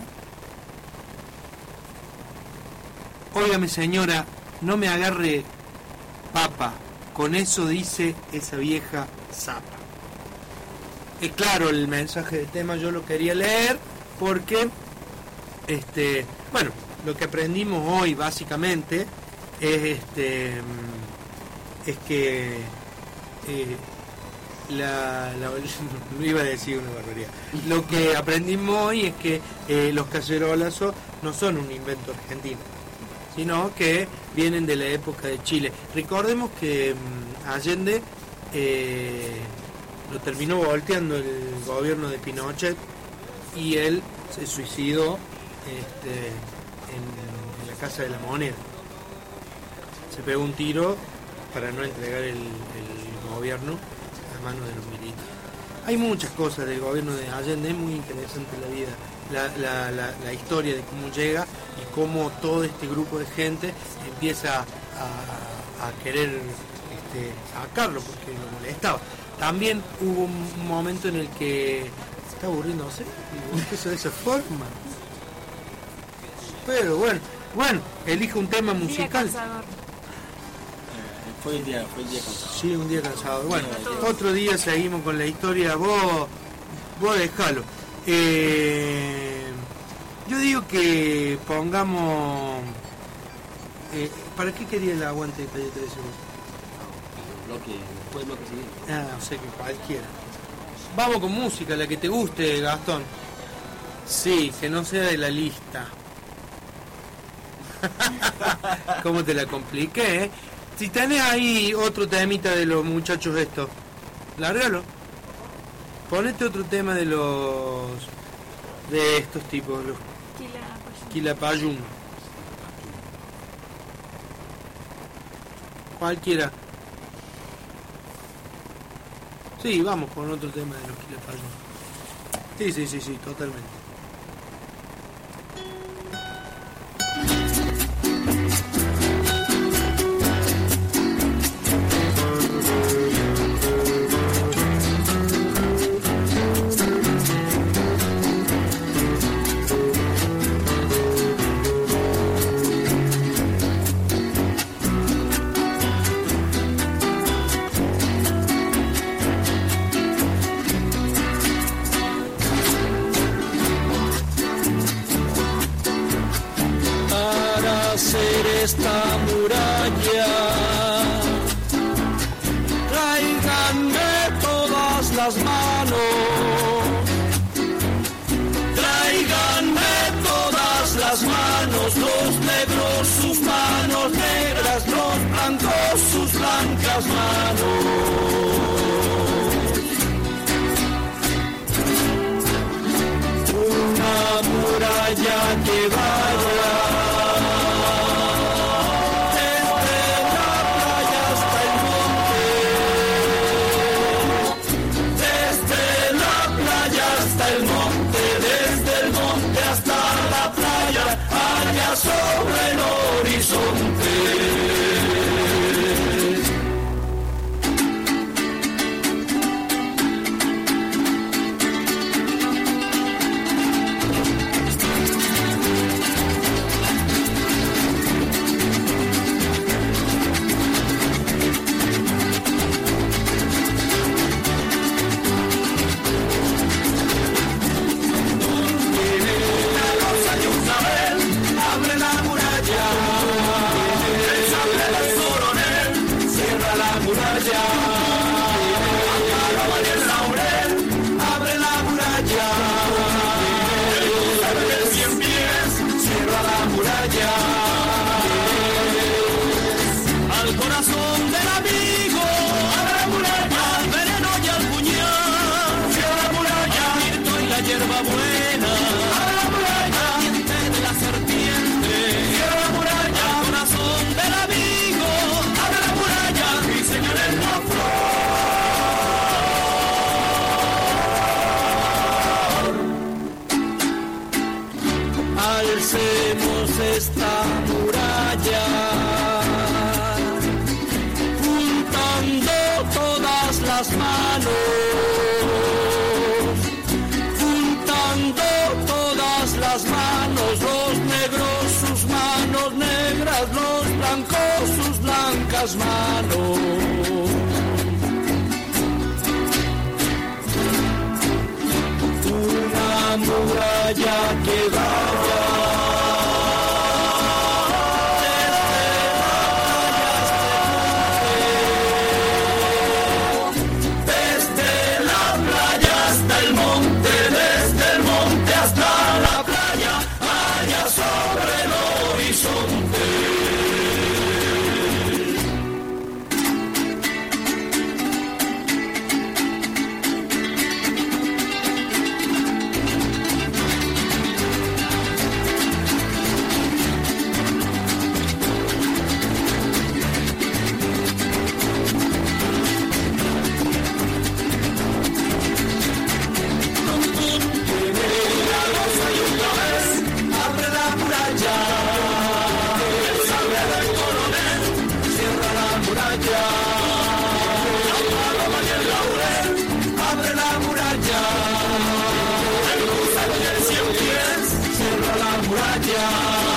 Óigame señora, no me agarre papa, con eso dice esa vieja zapa. Es claro el mensaje del tema, yo lo quería leer porque, este, bueno, lo que aprendimos hoy básicamente es este, es que eh, la, la no iba a decir una barbaridad. Lo que aprendimos hoy es que eh, los cacerolazos no son un invento argentino, sino que vienen de la época de Chile. Recordemos que mmm, Allende eh, lo terminó volteando el gobierno de Pinochet y él se suicidó este, en, en la Casa de la Moneda. Se pegó un tiro para no entregar el, el gobierno a manos de los militares. Hay muchas cosas del gobierno de Allende, es muy interesante la vida, la, la, la, la historia de cómo llega y cómo todo este grupo de gente empieza a, a querer este, sacarlo porque lo molestaba. También hubo un momento en el que se está aburriéndose y eso de esa forma. Pero bueno, bueno, elige un tema Día musical. cansador. Fue el día, fue el día cansado. Sí, un día cansado. Bueno, otro día seguimos con la historia. Vos, vos dejalo. Eh, yo digo que pongamos. Eh, ¿Para qué quería el aguante de Calle trece? Bloque, después del bloque siguiente. Ah, o sea que cualquiera. Vamos con música, la que te guste, Gastón. Sí, que no sea de la lista. ¿Cómo te la compliqué, eh? Si tenés ahí otro temita de los muchachos estos, lárgalo. Ponete otro tema de los... de estos tipos, los Quilapayún. Cualquiera. Sí, vamos con otro tema de los Quilapayún. Sí, sí, sí, sí, totalmente. Esta muralla, tráiganme todas las manos, tráiganme todas las manos, los negros sus manos negras, los blancos sus blancas manos. Una muralla que vaya sobre el horizonte. Esta muralla, juntando todas las manos, juntando todas las manos, los negros sus manos negras, los blancos sus blancas manos. Una muralla que vaya sobre el horizonte. muralla.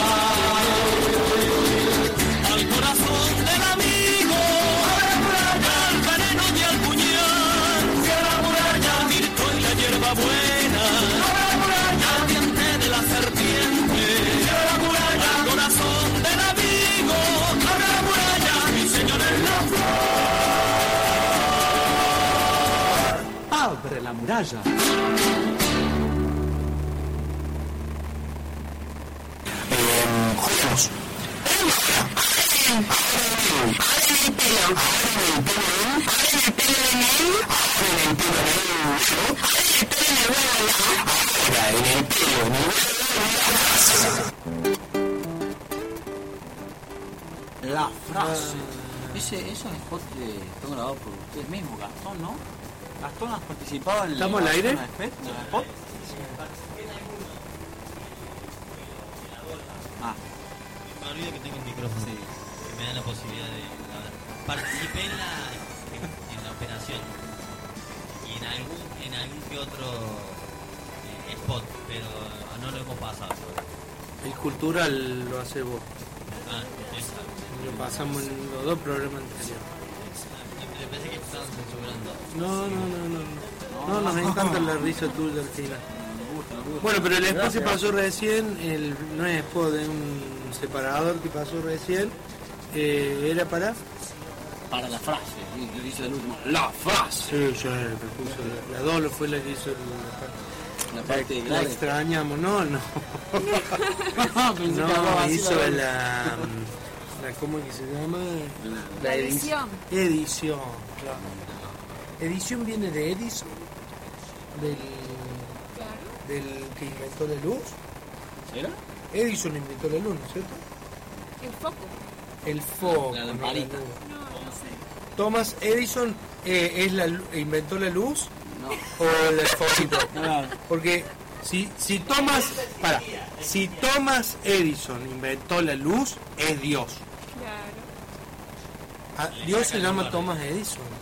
Al corazón del amigo, al veneno y al puñal, la muralla, al mirto y la hierba buena, al diente de la serpiente, la muralla, al corazón del amigo, la muralla, mi señor es la flor. Abre la muralla. Juegos. La frase. Ese, esos spots que están grabados por ustedes mismos, Gastón, ¿no? Gastón, ¿has participado en ¿Estamos al aire? en el spot? Ah, Me olvido que tengo un micrófono. sí. Que me da la posibilidad de grabar. Participé en la, en, en la operación. Y en algún, en algún que otro eh, spot, pero no lo hemos pasado. El cultural lo hace vos. Ah, esa. Lo pasamos en los dos programas anteriores. Me pensé que estaban censurando. No, no, no, no. No, nos encanta la risa tuya al final. Bueno, pero el spot se pasó recién, el, no es spot, es un separador que pasó recién. Eh, ¿Era para? Para la frase, y lo dice el último. La frase. Sí, yo la que puso, la, la Dolo fue la que hizo el, La parte la, la grave. extrañamos, no, no. Pensé que hablaba No, así, hizo la- la, la, ¿cómo es que se llama? La edi- edición. Edición, claro. Edición viene de Edison, del, Claro. del que inventó la luz. ¿Era? Edison inventó la luz, ¿no es cierto? El foco. El foco. La no lamparita. luz. No, no sé. Thomas Edison eh, es la, lu- inventó la luz No. o el foquito. Claro. Porque si, si Thomas, para, si Thomas Edison inventó la luz, es Dios. Claro. Ah, Dios se llama Thomas Edison,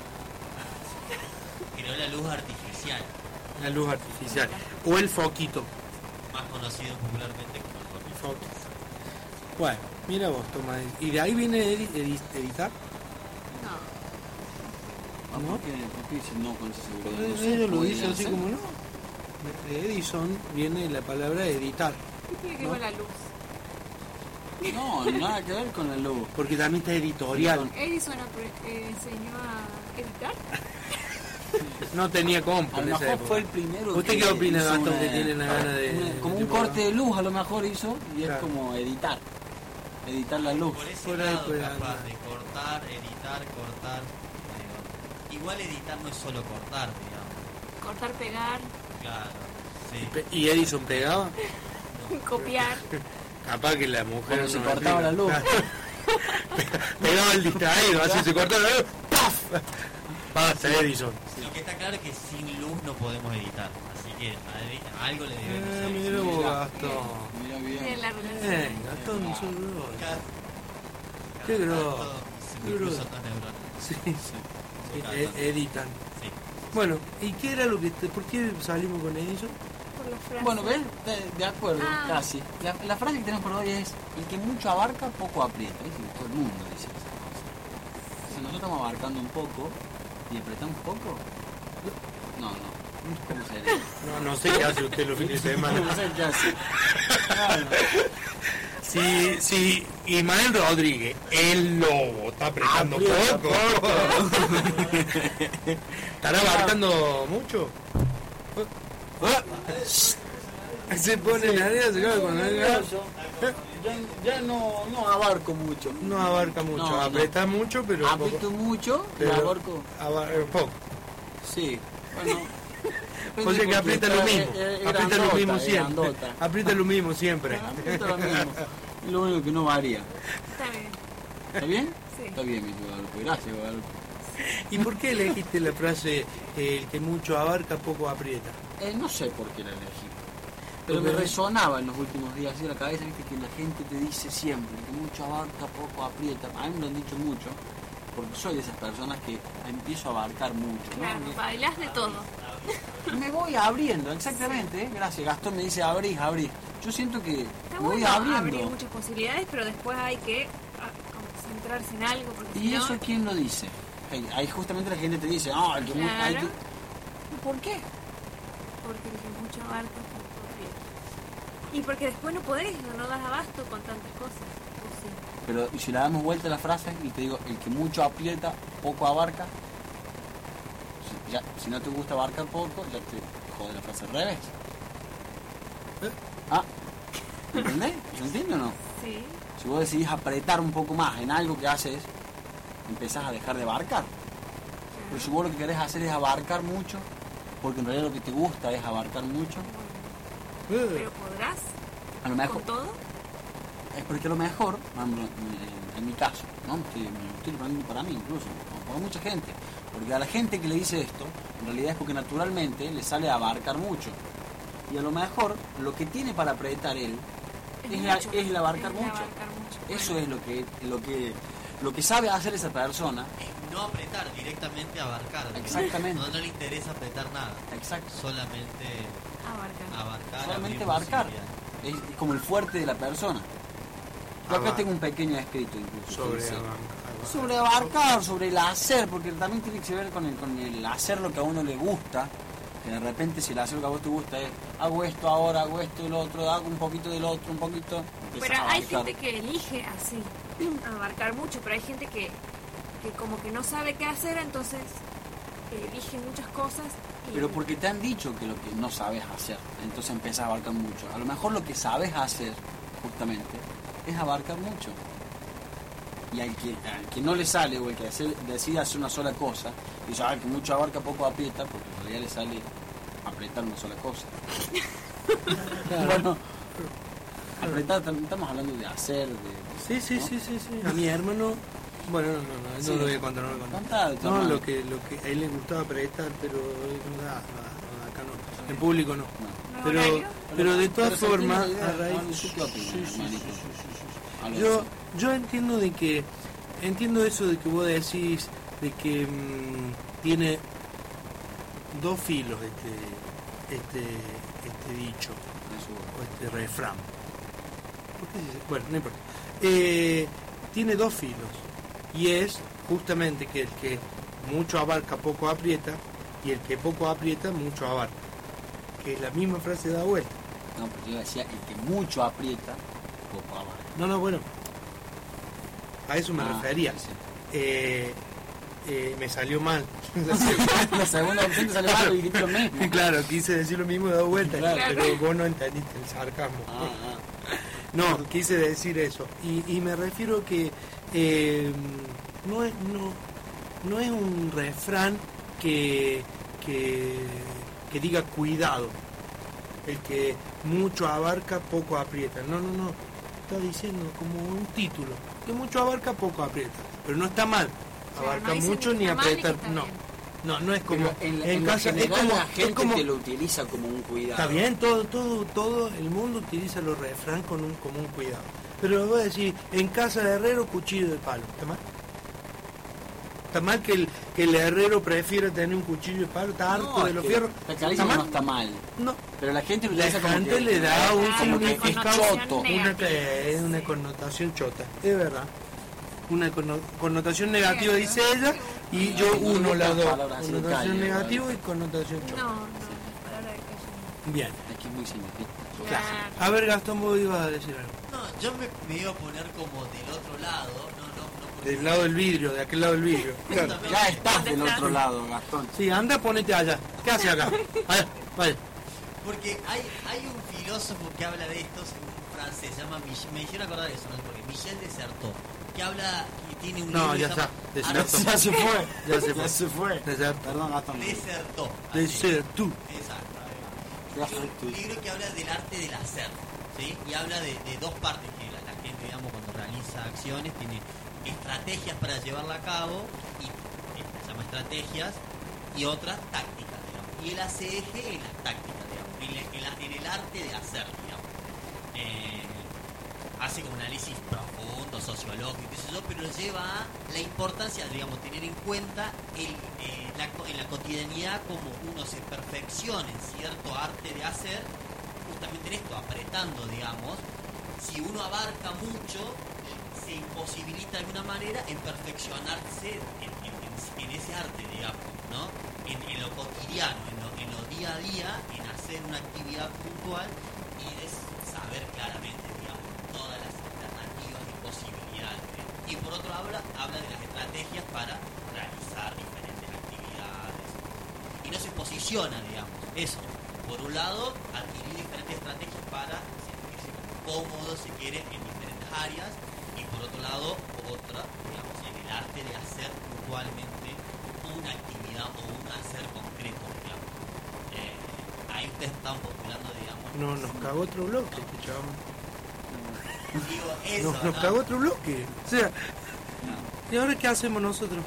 Creó la luz artificial, la luz artificial. O el foquito. más conocido popularmente como el foquito. Foquito. Bueno, mira vos, Thomas Edison. ¿Y de ahí viene edi- edi- editar? No. Ah, ¿No? ¿Por qué, por qué dice no con esa seguridad? No sé, Ellos lo podría dicen así ser. como no. De Edison viene la palabra editar. ¿Qué tiene que ¿No? ver con la luz? No, nada que ver con la luz. Porque también está editorial. Edison apre- eh, enseñó a editar. No tenía compu A en lo esa mejor época. fue el primero. ¿Usted que qué opina, hizo Gastón, una- que tiene la gana de- una- Como de un tipo- corte de luz, a lo mejor hizo, y Claro. es como editar. Editar la luz. Por ese Por ahí lado puede capaz andar. de cortar, editar, cortar. eh, igual editar no es solo cortar, digamos. Cortar, pegar, Claro, sí. Pe- ¿Y Edison pegaba? copiar. Capaz que la mujer Cuando se no cortaba la luz. Pegaba el distraído, así se cortaba la luz. ¡Paf! Basta, Edison. Lo que está claro es que sin luz no podemos editar. Así que a- algo le debemos Eh, hacer. mira vos, Gastón. Mira Tiene bien. la relación. Eh, Gastón, sos grosso. Cada- Qué cada grosso. tanto Se Qué me cruzan grosso. dos neuronas. Sí, Sí, cada e- tanto. editan. Sí. Bueno, ¿y qué era lo que te, por qué salimos con Edison? Por la frase. Bueno, ¿ves? De, de acuerdo, Ah. casi. La, la frase que tenemos por hoy es: el que mucho abarca, poco aprieta. ¿Viste? Todo el mundo dice esa cosa. Si nosotros estamos abarcando un poco y apretamos poco, no, no. ¿Cómo sería? No, no sé qué hace usted los fines de semana. No sé qué hace. Claro. Si, si Ismael Rodríguez, el lobo, está apretando Aprieta poco. ¿Estará abarcando mucho? Se pone la arena, se cae con la arena. Ya, ya no, no abarco mucho. No abarca mucho, No, no. aprieta mucho, pero poco. Aprieto mucho, Pero pero abarco. abar- eh, poco. Sí, bueno. O sea que aprieta lo mismo. Aprieta lo mismo siempre. siempre. Aprieta lo mismo siempre. Aprieta lo mismo. Lo único que no varía. Está bien. ¿Está bien? Sí. Está bien, mi Guadalupe. Gracias, Guadalupe. ¿Y por qué elegiste la frase eh, el que mucho abarca, poco aprieta? Eh, no sé por qué la elegí. Pero me Porque- resonaba en los últimos días así en la cabeza, viste, que la gente te dice siempre que mucho abarca, poco aprieta. A mí me lo han dicho mucho, porque soy de esas personas que empiezo a abarcar mucho, ¿no? Claro, bailás de todo. Y me voy abriendo, exactamente, ¿eh? Gracias. Gastón me dice abrís, abrís. yo siento que Está me voy bueno abrir abriendo. muchas posibilidades, pero después hay que ah, como centrarse en algo. Porque ¿Y si no, eso quién lo dice? Ahí, ahí justamente la gente te dice, ah, el que mu- hay Claro. que- ¿por qué? porque el que mucho abarca poco aprieta. Y porque después no podés, no, no das abasto con tantas cosas. O sí. Pero ¿y si le damos vuelta a la frase y te digo, el que mucho aprieta, poco abarca? Si, ya, si no te gusta abarcar poco, ya te jode la frase al revés. ¿Eh? Ah, ¿entendés? ¿Se entiende o no? Sí. Si vos decidís apretar un poco más en algo que haces, empezás a dejar de abarcar. Pero si vos lo que querés hacer es abarcar mucho, porque en realidad lo que te gusta es abarcar mucho, Eh, Pero podrás a lo mejor, con todo. es porque a lo mejor, por ejemplo, en, en mi caso, ¿no? Estoy, me estoy hablando para mí incluso, como para mucha gente, porque a la gente que le dice esto, en realidad es porque naturalmente le sale a abarcar mucho. Y a lo mejor lo que tiene para apretar él es, la- mucho, es el abarcar es el mucho. abarcar mucho. Eso Bueno. es lo que, lo que, lo que sabe hacer esa persona. Es no apretar, directamente abarcar. ¿no? Exactamente. No, no le interesa apretar nada. Exacto. Solamente Abarcar. abarcar. Solamente abrir abarcar. posibilidades. Es como el fuerte de la persona. Yo acá Abar- tengo un pequeño escrito incluso. sobre que dice, abarcar. sobre abarcar, sobre el hacer, porque también tiene que ver con el, con el hacer lo que a uno le gusta. Que de repente si el hacer lo que a vos te gusta es hago esto ahora, hago esto y lo otro, hago un poquito del otro, un poquito. empezás Pero a hay abarcar. gente que elige así, abarcar mucho, pero hay gente que, que como que no sabe qué hacer, entonces eh, elige muchas cosas. Y Pero porque te han dicho que lo que no sabes hacer, entonces empiezas a abarcar mucho. A lo mejor lo que sabes hacer, justamente, es abarcar mucho. Y al que, al que no le sale, o el que hace- decide hacer una sola cosa, dice, ah, el que mucho abarca, poco aprieta, porque en realidad le sale apretar una sola cosa. Bueno, apretar, tam- estamos hablando de hacer, de... Sí, sí, ¿no? sí, sí, sí. A mi hermano, bueno, no, no, no, no Sí. lo voy a contar, no lo voy a contar. Contá de tu No, hermano. lo que, lo que a él le gustaba apretar, pero no da, no da, no da, acá no, en público no. No. ¿no, Pero, horario? pero de todas Pero se entiende formas, la idea, a raíz... ¿no? ¿Tú qué opinas, Sí, sí, sí, hermanito? sí, sí, sí. Algo Yo, así. yo entiendo de que, entiendo eso de que vos decís, de que mm, tiene dos filos este, este, este dicho, Eso. o este refrán. ¿Por qué se dice? Bueno, no importa. Eh, tiene dos filos, y es justamente que el que mucho abarca, poco aprieta, y el que poco aprieta, mucho abarca. Que es la misma frase da vuelta. No, pero yo decía, el que mucho aprieta, poco abarca. No, no, bueno. A eso me Ah, refería. sí, sí. Eh, eh, me salió mal. La segunda opción te sale mal y dijiste lo mismo. Claro, quise decir lo mismo y dado vuelta, Claro. pero vos no entendiste el sarcasmo. Ah, ah. No, quise decir eso. Y, y me refiero que eh, no, es, no, no es un refrán que, que, que diga cuidado. El que mucho abarca, poco aprieta. No, no, no. Está diciendo como un título. Que mucho abarca, poco aprieta. Pero no está mal. Claro, Abarca no dicen mucho que ni está mal ni que apretar. está No. bien. No, no es como Pero en, en en lo casa. Es general como, la es gente como- que lo utiliza como un cuidado. Está bien, todo, todo, todo el mundo utiliza los refrán con un, como un cuidado. Pero voy a decir, en casa de herrero, cuchillo de palo. ¿Está mal? ¿Está mal que el, que el herrero prefiera tener un cuchillo de palo? ¿Está harto No, de es los que fierros? está ¿Está clarísimo que no mal? está mal. No. Pero la gente lo La utiliza como gente que, le da un como que una es connotación choto. negativa. Una, que es una connotación chota, es verdad. Una conno- connotación negativa, dice ella, y yo No, uno no las dos. palabras así de Connotación calle, negativa ¿vale? y connotación No, chota. no, palabra de calle. Bien. Aquí es muy simple. Claro. A ver, Gastón, vos ibas a decir algo. No, yo me, me iba a poner como del otro lado. No, no, no. porque- Del lado del vidrio, de aquel lado del vidrio. Claro. Ya estás del otro lado, Gastón. Sí, anda, ponete allá. ¿Qué hace acá? Vaya, vaya. Porque hay, hay un filósofo que habla de esto, un francés, se llama Mich- me hicieron acordar de eso, ¿no? Porque Michel Desertot, que habla, que tiene un No, libro ya que está. se llama- Desertó. Ya se fue. Ya se fue. Ya se fue. Desertó. Perdón, Gastón. Desertot. De así. ser tú. Exacto. Ya Es un fue. libro que habla del arte del hacer, ¿sí? Y habla de, de dos partes que la, la gente, digamos, cuando realiza acciones, tiene estrategias para llevarla a cabo, y eh, se llama estrategias, y otras tácticas, digamos. Y él hace eje en las tácticas, digamos, en, la- en la- en el arte de hacer, digamos. Eh, hace como un análisis profundo, sociológico, qué sé yo, pero lo lleva a la importancia, digamos, tener en cuenta el, eh, la co- en la cotidianidad como uno se perfecciona en cierto arte de hacer justamente en esto, apretando, digamos. Si uno abarca mucho, se imposibilita de alguna manera en perfeccionarse en, en, en, en ese arte, digamos, ¿no? En, en lo cotidiano, en lo, en lo día a día, en hacer una actividad puntual y es saber claramente, digamos, todas las alternativas y posibilidades. Y por otro habla, habla de las estrategias para realizar diferentes actividades. Y no se posiciona, digamos, eso. Por un lado, adquirir diferentes estrategias para sentirse cómodo, si quiere, en diferentes áreas. Y por otro lado, otra, digamos, en el arte de hacer puntualmente una actividad o un hacer concreto, digamos. Eh, ahí ustedes están postulando, digamos. No, nos cagó otro bloque, este chabón. Digo, eso, Nos, nos ¿no? cagó otro bloque. O sea, ¿y ahora qué hacemos nosotros?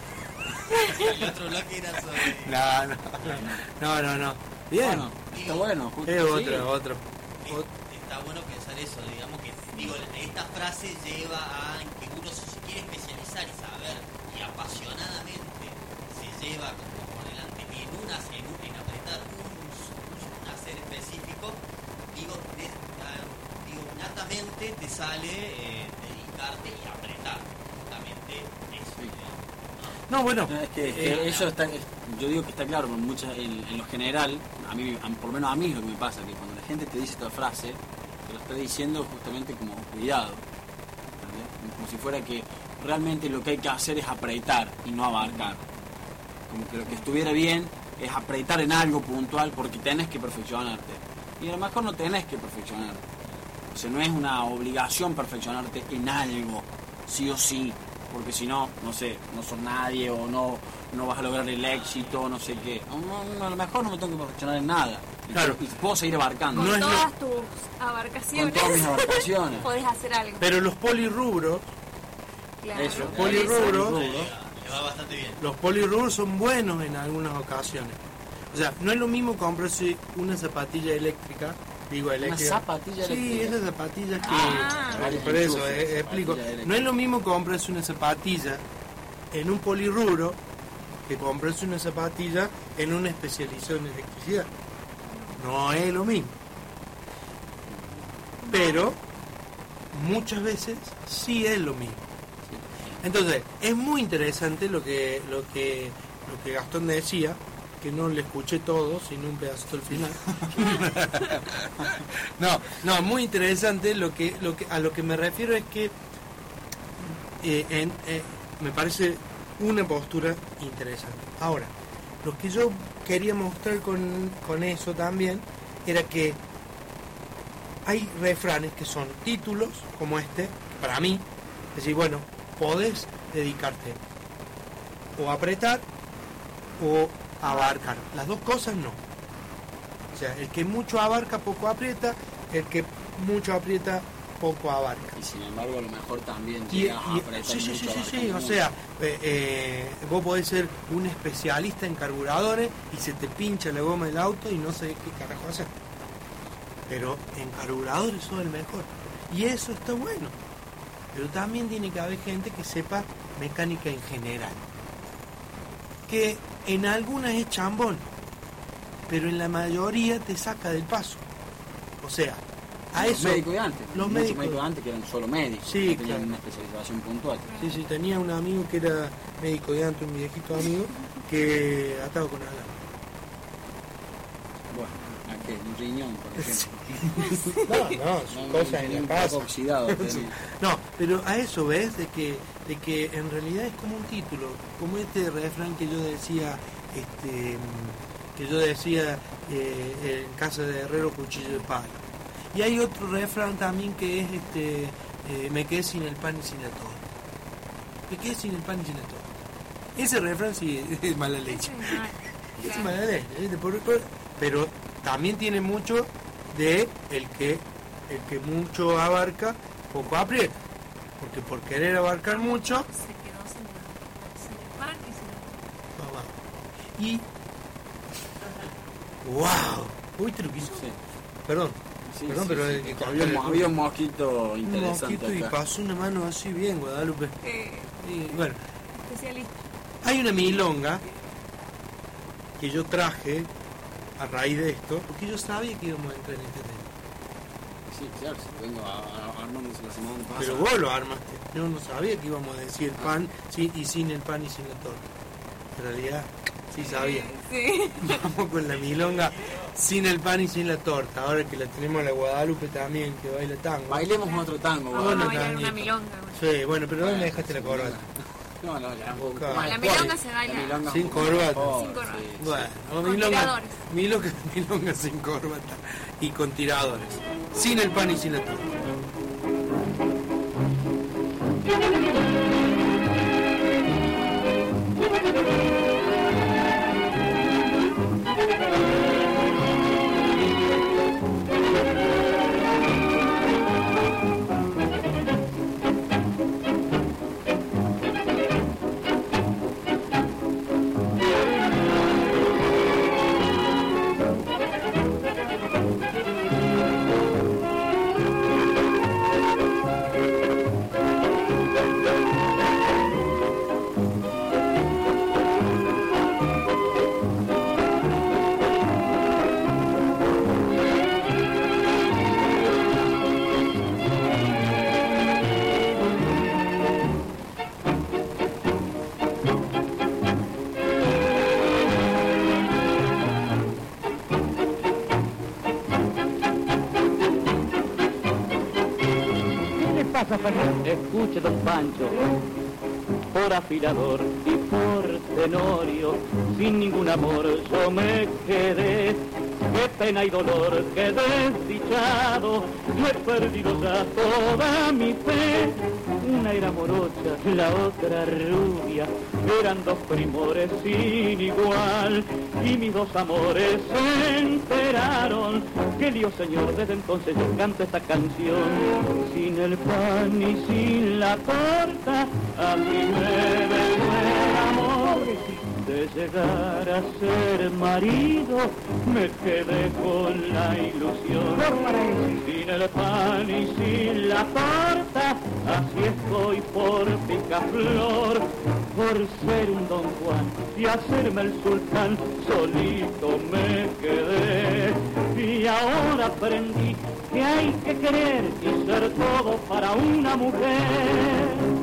El otro bloque era sobre. No, no, no, no, no. Bien. Bueno, está bueno. Justo, Es sí. otro, otro. Es- Está bueno pensar eso, digamos que, digo, esta frase lleva a que uno si se quiere especializar y saber y apasionadamente se lleva como por delante en unas, en, un- en apretar un, un, un hacer específico, digo, de, ah, digo, natamente te sale eh, dedicarte y apretar justamente eso, Sí. digamos, ¿no? No, bueno. No, es que, es que eh, eso está, es- yo digo que está claro, con muchas, en, en lo general, a mí, a- por lo menos a mí es lo que me pasa, que cuando la gente te dice esta frase, te lo está diciendo justamente como cuidado, ¿entendés? Como si fuera que realmente lo que hay que hacer es apretar y no abarcar. Como que lo que estuviera bien es apretar en algo puntual porque tenés que perfeccionarte. Y a lo mejor no tenés que perfeccionarte. O sea, no es una obligación perfeccionarte en algo, sí o sí, porque si no, no sé, no sos nadie o no, no vas a lograr el éxito, no sé qué. No, no, a lo mejor no me tengo que perfeccionar en nada. Y, Claro. y puedo seguir abarcando. Con No es lo- todas tus Con abarcaciones todas mis abarcaciones. podés hacer algo. Pero los polirrubros, Claro. Eso, los polirrubros, Rubro. Le va bastante bien. los polirrubros son buenos en algunas ocasiones. O sea, no es lo mismo comprarse una zapatilla eléctrica, digo Una eléctrica. zapatilla Sí, eléctrica. esas zapatillas que... Ah. por eso, Enchufes, eh, explico. zapatilla eléctrica. No es lo mismo comprarse una zapatilla en un polirrubro que comprarse una zapatilla en una especialización en electricidad. No es lo mismo. Pero muchas veces sí es lo mismo. Entonces, es muy interesante lo que lo que lo que Gastón decía, que no le escuché todo, sino un pedacito al final. no, no, muy interesante lo que lo que a lo que me refiero es que eh, en, eh, me parece una postura interesante. Ahora, lo que yo quería mostrar con, con eso también era que hay refranes que son títulos como este, para mí, es decir, bueno, podés dedicarte o a apretar o a abarcar. Las dos cosas no. O sea, el que mucho abarca, poco aprieta, el que mucho aprieta, poco abarca. Y sin embargo, a lo mejor también Y, llegas a y- apretar sí, sí, sí, mucho, sí, sí, abarcar o mucho. sea, eh, eh, vos podés ser un especialista en carburadores y se te pincha la goma del auto y no sé qué carajo hacer. Pero en carburadores sos el mejor. Y eso está bueno. Pero también tiene que haber gente que sepa mecánica en general. Que en algunas es chambón, pero en la mayoría te saca del paso. O sea, a Los eso... médicos de antes, los muchos médicos- médicos de antes que eran solo médicos, Sí, no tenían claro. una especialización puntual. Sí, sí, tenía un amigo que era médico de antes, un viejito amigo, que atado con alambre. Bueno, ¿a qué? Un riñón, por ejemplo. No, no, son cosas tenía en un la poco casa. oxidado. tenía. No, pero a eso ves de que, de que en realidad es como un título, como este refrán que yo decía, este, que yo decía eh, en casa de herrero cuchillo de palo. Y hay otro refrán también que es este, eh, me quedé sin el pan y sin la torta. Me quedé sin el pan y sin la torta. Ese refrán sí es mala leche. Ese es mal. Es Claro. mala leche, ¿viste? Por- por- pero también tiene mucho de el que el que mucho abarca, poco aprieta. Porque por querer abarcar mucho, Se quedó sin el, sin el pan y sin el... va abajo. Y ¡wow! Uy, truquillo. Sí. Perdón. Sí, Perdón, sí, pero sí. el que Había cogió el- un- había un mosquito un interesante mosquito y acá. pasó una mano así bien, Guadalupe. Eh, Y bueno, especialista. hay una milonga que yo traje a raíz de esto, porque yo sabía que íbamos a entrar en este tema. Sí, claro, si vengo a, a, armándose la semana pasada. Pero vos lo armaste. Yo no sabía que íbamos a decir pan sí, y sin el pan y sin la torta. En realidad, sí sabía. Sí. Vamos con la milonga sin el pan y sin la torta. Ahora que la tenemos a la Guadalupe también, que baila tango. Bailemos otro tango. Vamos Bueno, a bailar Tanguito. una milonga. Sí, bueno, pero ¿dónde dejaste la corbata? No, no, ya. Busca. más La después. milonga se baila La milonga sin un poco corbata. mejor, Sin corbata. sí, sí. Bueno, Con milonga, tiradores. milonga, milonga sin corbata y con tiradores. Sin el pan y sin la torta. Escuche, don Pancho, por afilador y por tenorio, sin ningún amor yo me quedé. Qué pena y dolor, qué desdichado, yo he perdido ya toda mi fe. Una era morocha, la otra rubia, eran dos primores sin igual. Y mis dos amores se enteraron que Dios Señor, desde entonces yo canto esta canción. Sin el pan y sin la torta, a mí me dejó el amor. De llegar a ser marido, me quedé con la ilusión. Sin el pan y sin la torta, así estoy por picaflor. Por ser un don Juan y hacerme el sultán, solito me quedé. Y ahora aprendí que hay que querer y ser todo para una mujer.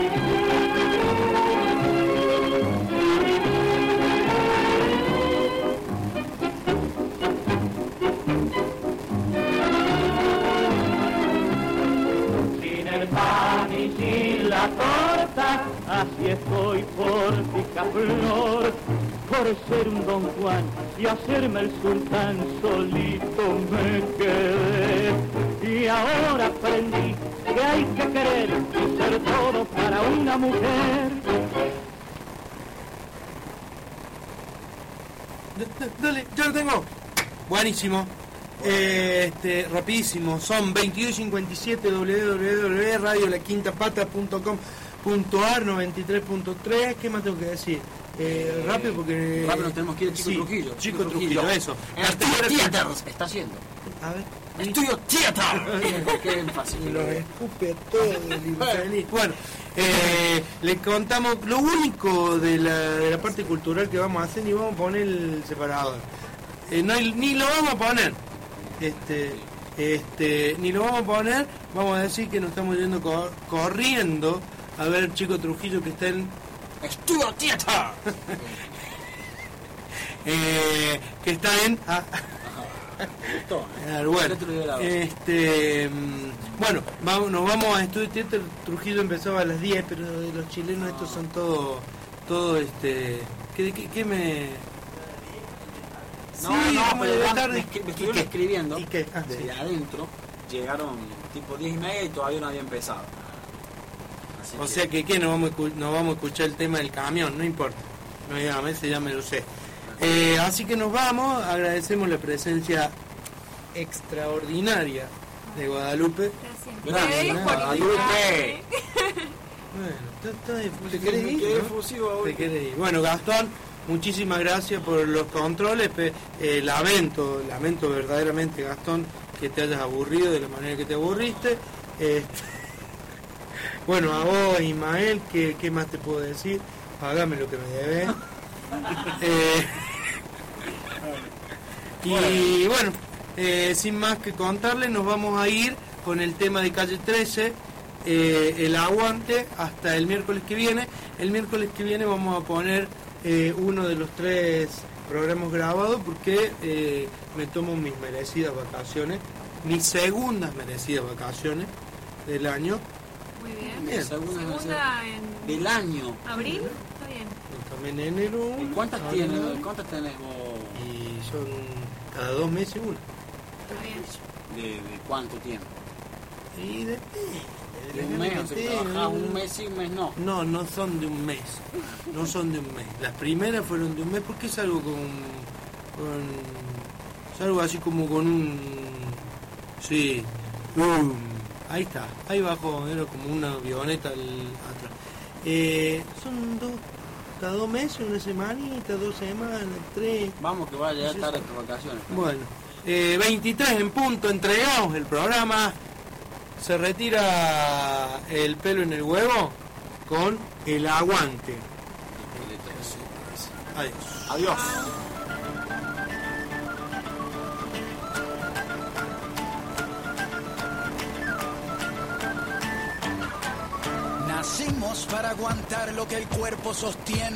Pan y sin la torta, así estoy por picaflor. Por ser un don Juan y hacerme el sultán, solito me quedé. Y ahora aprendí que hay que querer y ser todo para una mujer. Dale, ya lo tengo. Buenísimo. Eh, este, rapidísimo, son veintidós cincuenta y siete, doble u doble u doble u punto radio la quinta pata punto com punto a r, noventa y tres punto tres. ¿Qué más tengo que decir? Eh, rápido porque... Rápido, nos tenemos que ir a Chico sí, Trujillo. Chico Trujillo, eso. En el Estudio Theater está haciendo. A ver. Estudio Theater. ¿Por qué énfasis? Lo escupe todo el infeliz. Bueno, eh, les contamos lo único de la, de la parte cultural que vamos a hacer, y vamos a poner el separador. Eh, no hay, ni lo vamos a poner. Este, este, ni lo vamos a poner, vamos a decir que nos estamos yendo cor- corriendo a ver Chico Trujillo, que está en Estudio Theater. eh, que está en ah, ah, bueno, este, mm, bueno, vamos, nos vamos a Estudio Theater. Trujillo empezaba a las diez, pero los chilenos estos son todo, todo este, ¿qué, qué, qué me...? No, Sí, no, vamos pero de ya tarde. me, escri- me ¿Y estuvieron qué? escribiendo ¿Y qué? Ah, desde sí. adentro. Llegaron tipo diez y media y todavía no había empezado. Así O que- sea que, ¿qué? No vamos, a escu- no vamos a escuchar el tema del camión, no importa. No, ya, a veces ya me lo sé. Eh, así que nos vamos, agradecemos la presencia extraordinaria de Guadalupe. Gracias. Gracias, Ustedes por Guadalupe. invitarme. Bueno, está- está difu- ¿te Me querés ir? quedé ¿no? efusivo hoy. Te querés ir. Bueno, Gastón, muchísimas gracias por los controles. pe- eh, lamento, lamento verdaderamente, Gastón, que te hayas aburrido de la manera que te aburriste. Eh, bueno, a vos, Ismael, ¿qué, qué más te puedo decir? Pagame lo que me debes. Eh, Y bueno, eh, sin más que contarles, nos vamos a ir con el tema de Calle trece, eh, el aguante, hasta el miércoles que viene. El miércoles que viene vamos a poner eh, uno de los tres programas grabados porque eh, me tomo mis merecidas vacaciones, mis segundas merecidas vacaciones del año. Muy bien. Bien. Segunda, Segunda en del año. abril, está bien. También enero. ¿Y cuántas ahora- tienes? ¿Cuántas tenés vos? Y son cada dos meses una. Está bien. ¿De, de cuánto tiempo? Y de, De un mes, o sea, trabajás un mes y un mes no. No, no son de un mes. No son de un mes. Las primeras fueron de un mes porque es algo con. con es algo así como con un. Sí. Um, ahí está. Ahí bajo era como una avioneta al, atrás. Eh, son dos. Cada dos meses, una semanita, dos semanas, tres. Vamos que va a llegar Sí, tarde sí. tus vacaciones. Bueno, eh, veintitrés en punto, entregamos el programa. Se retira el pelo en el huevo con el aguante. Adiós. Adiós. Nacimos para aguantar lo que el cuerpo sostiene.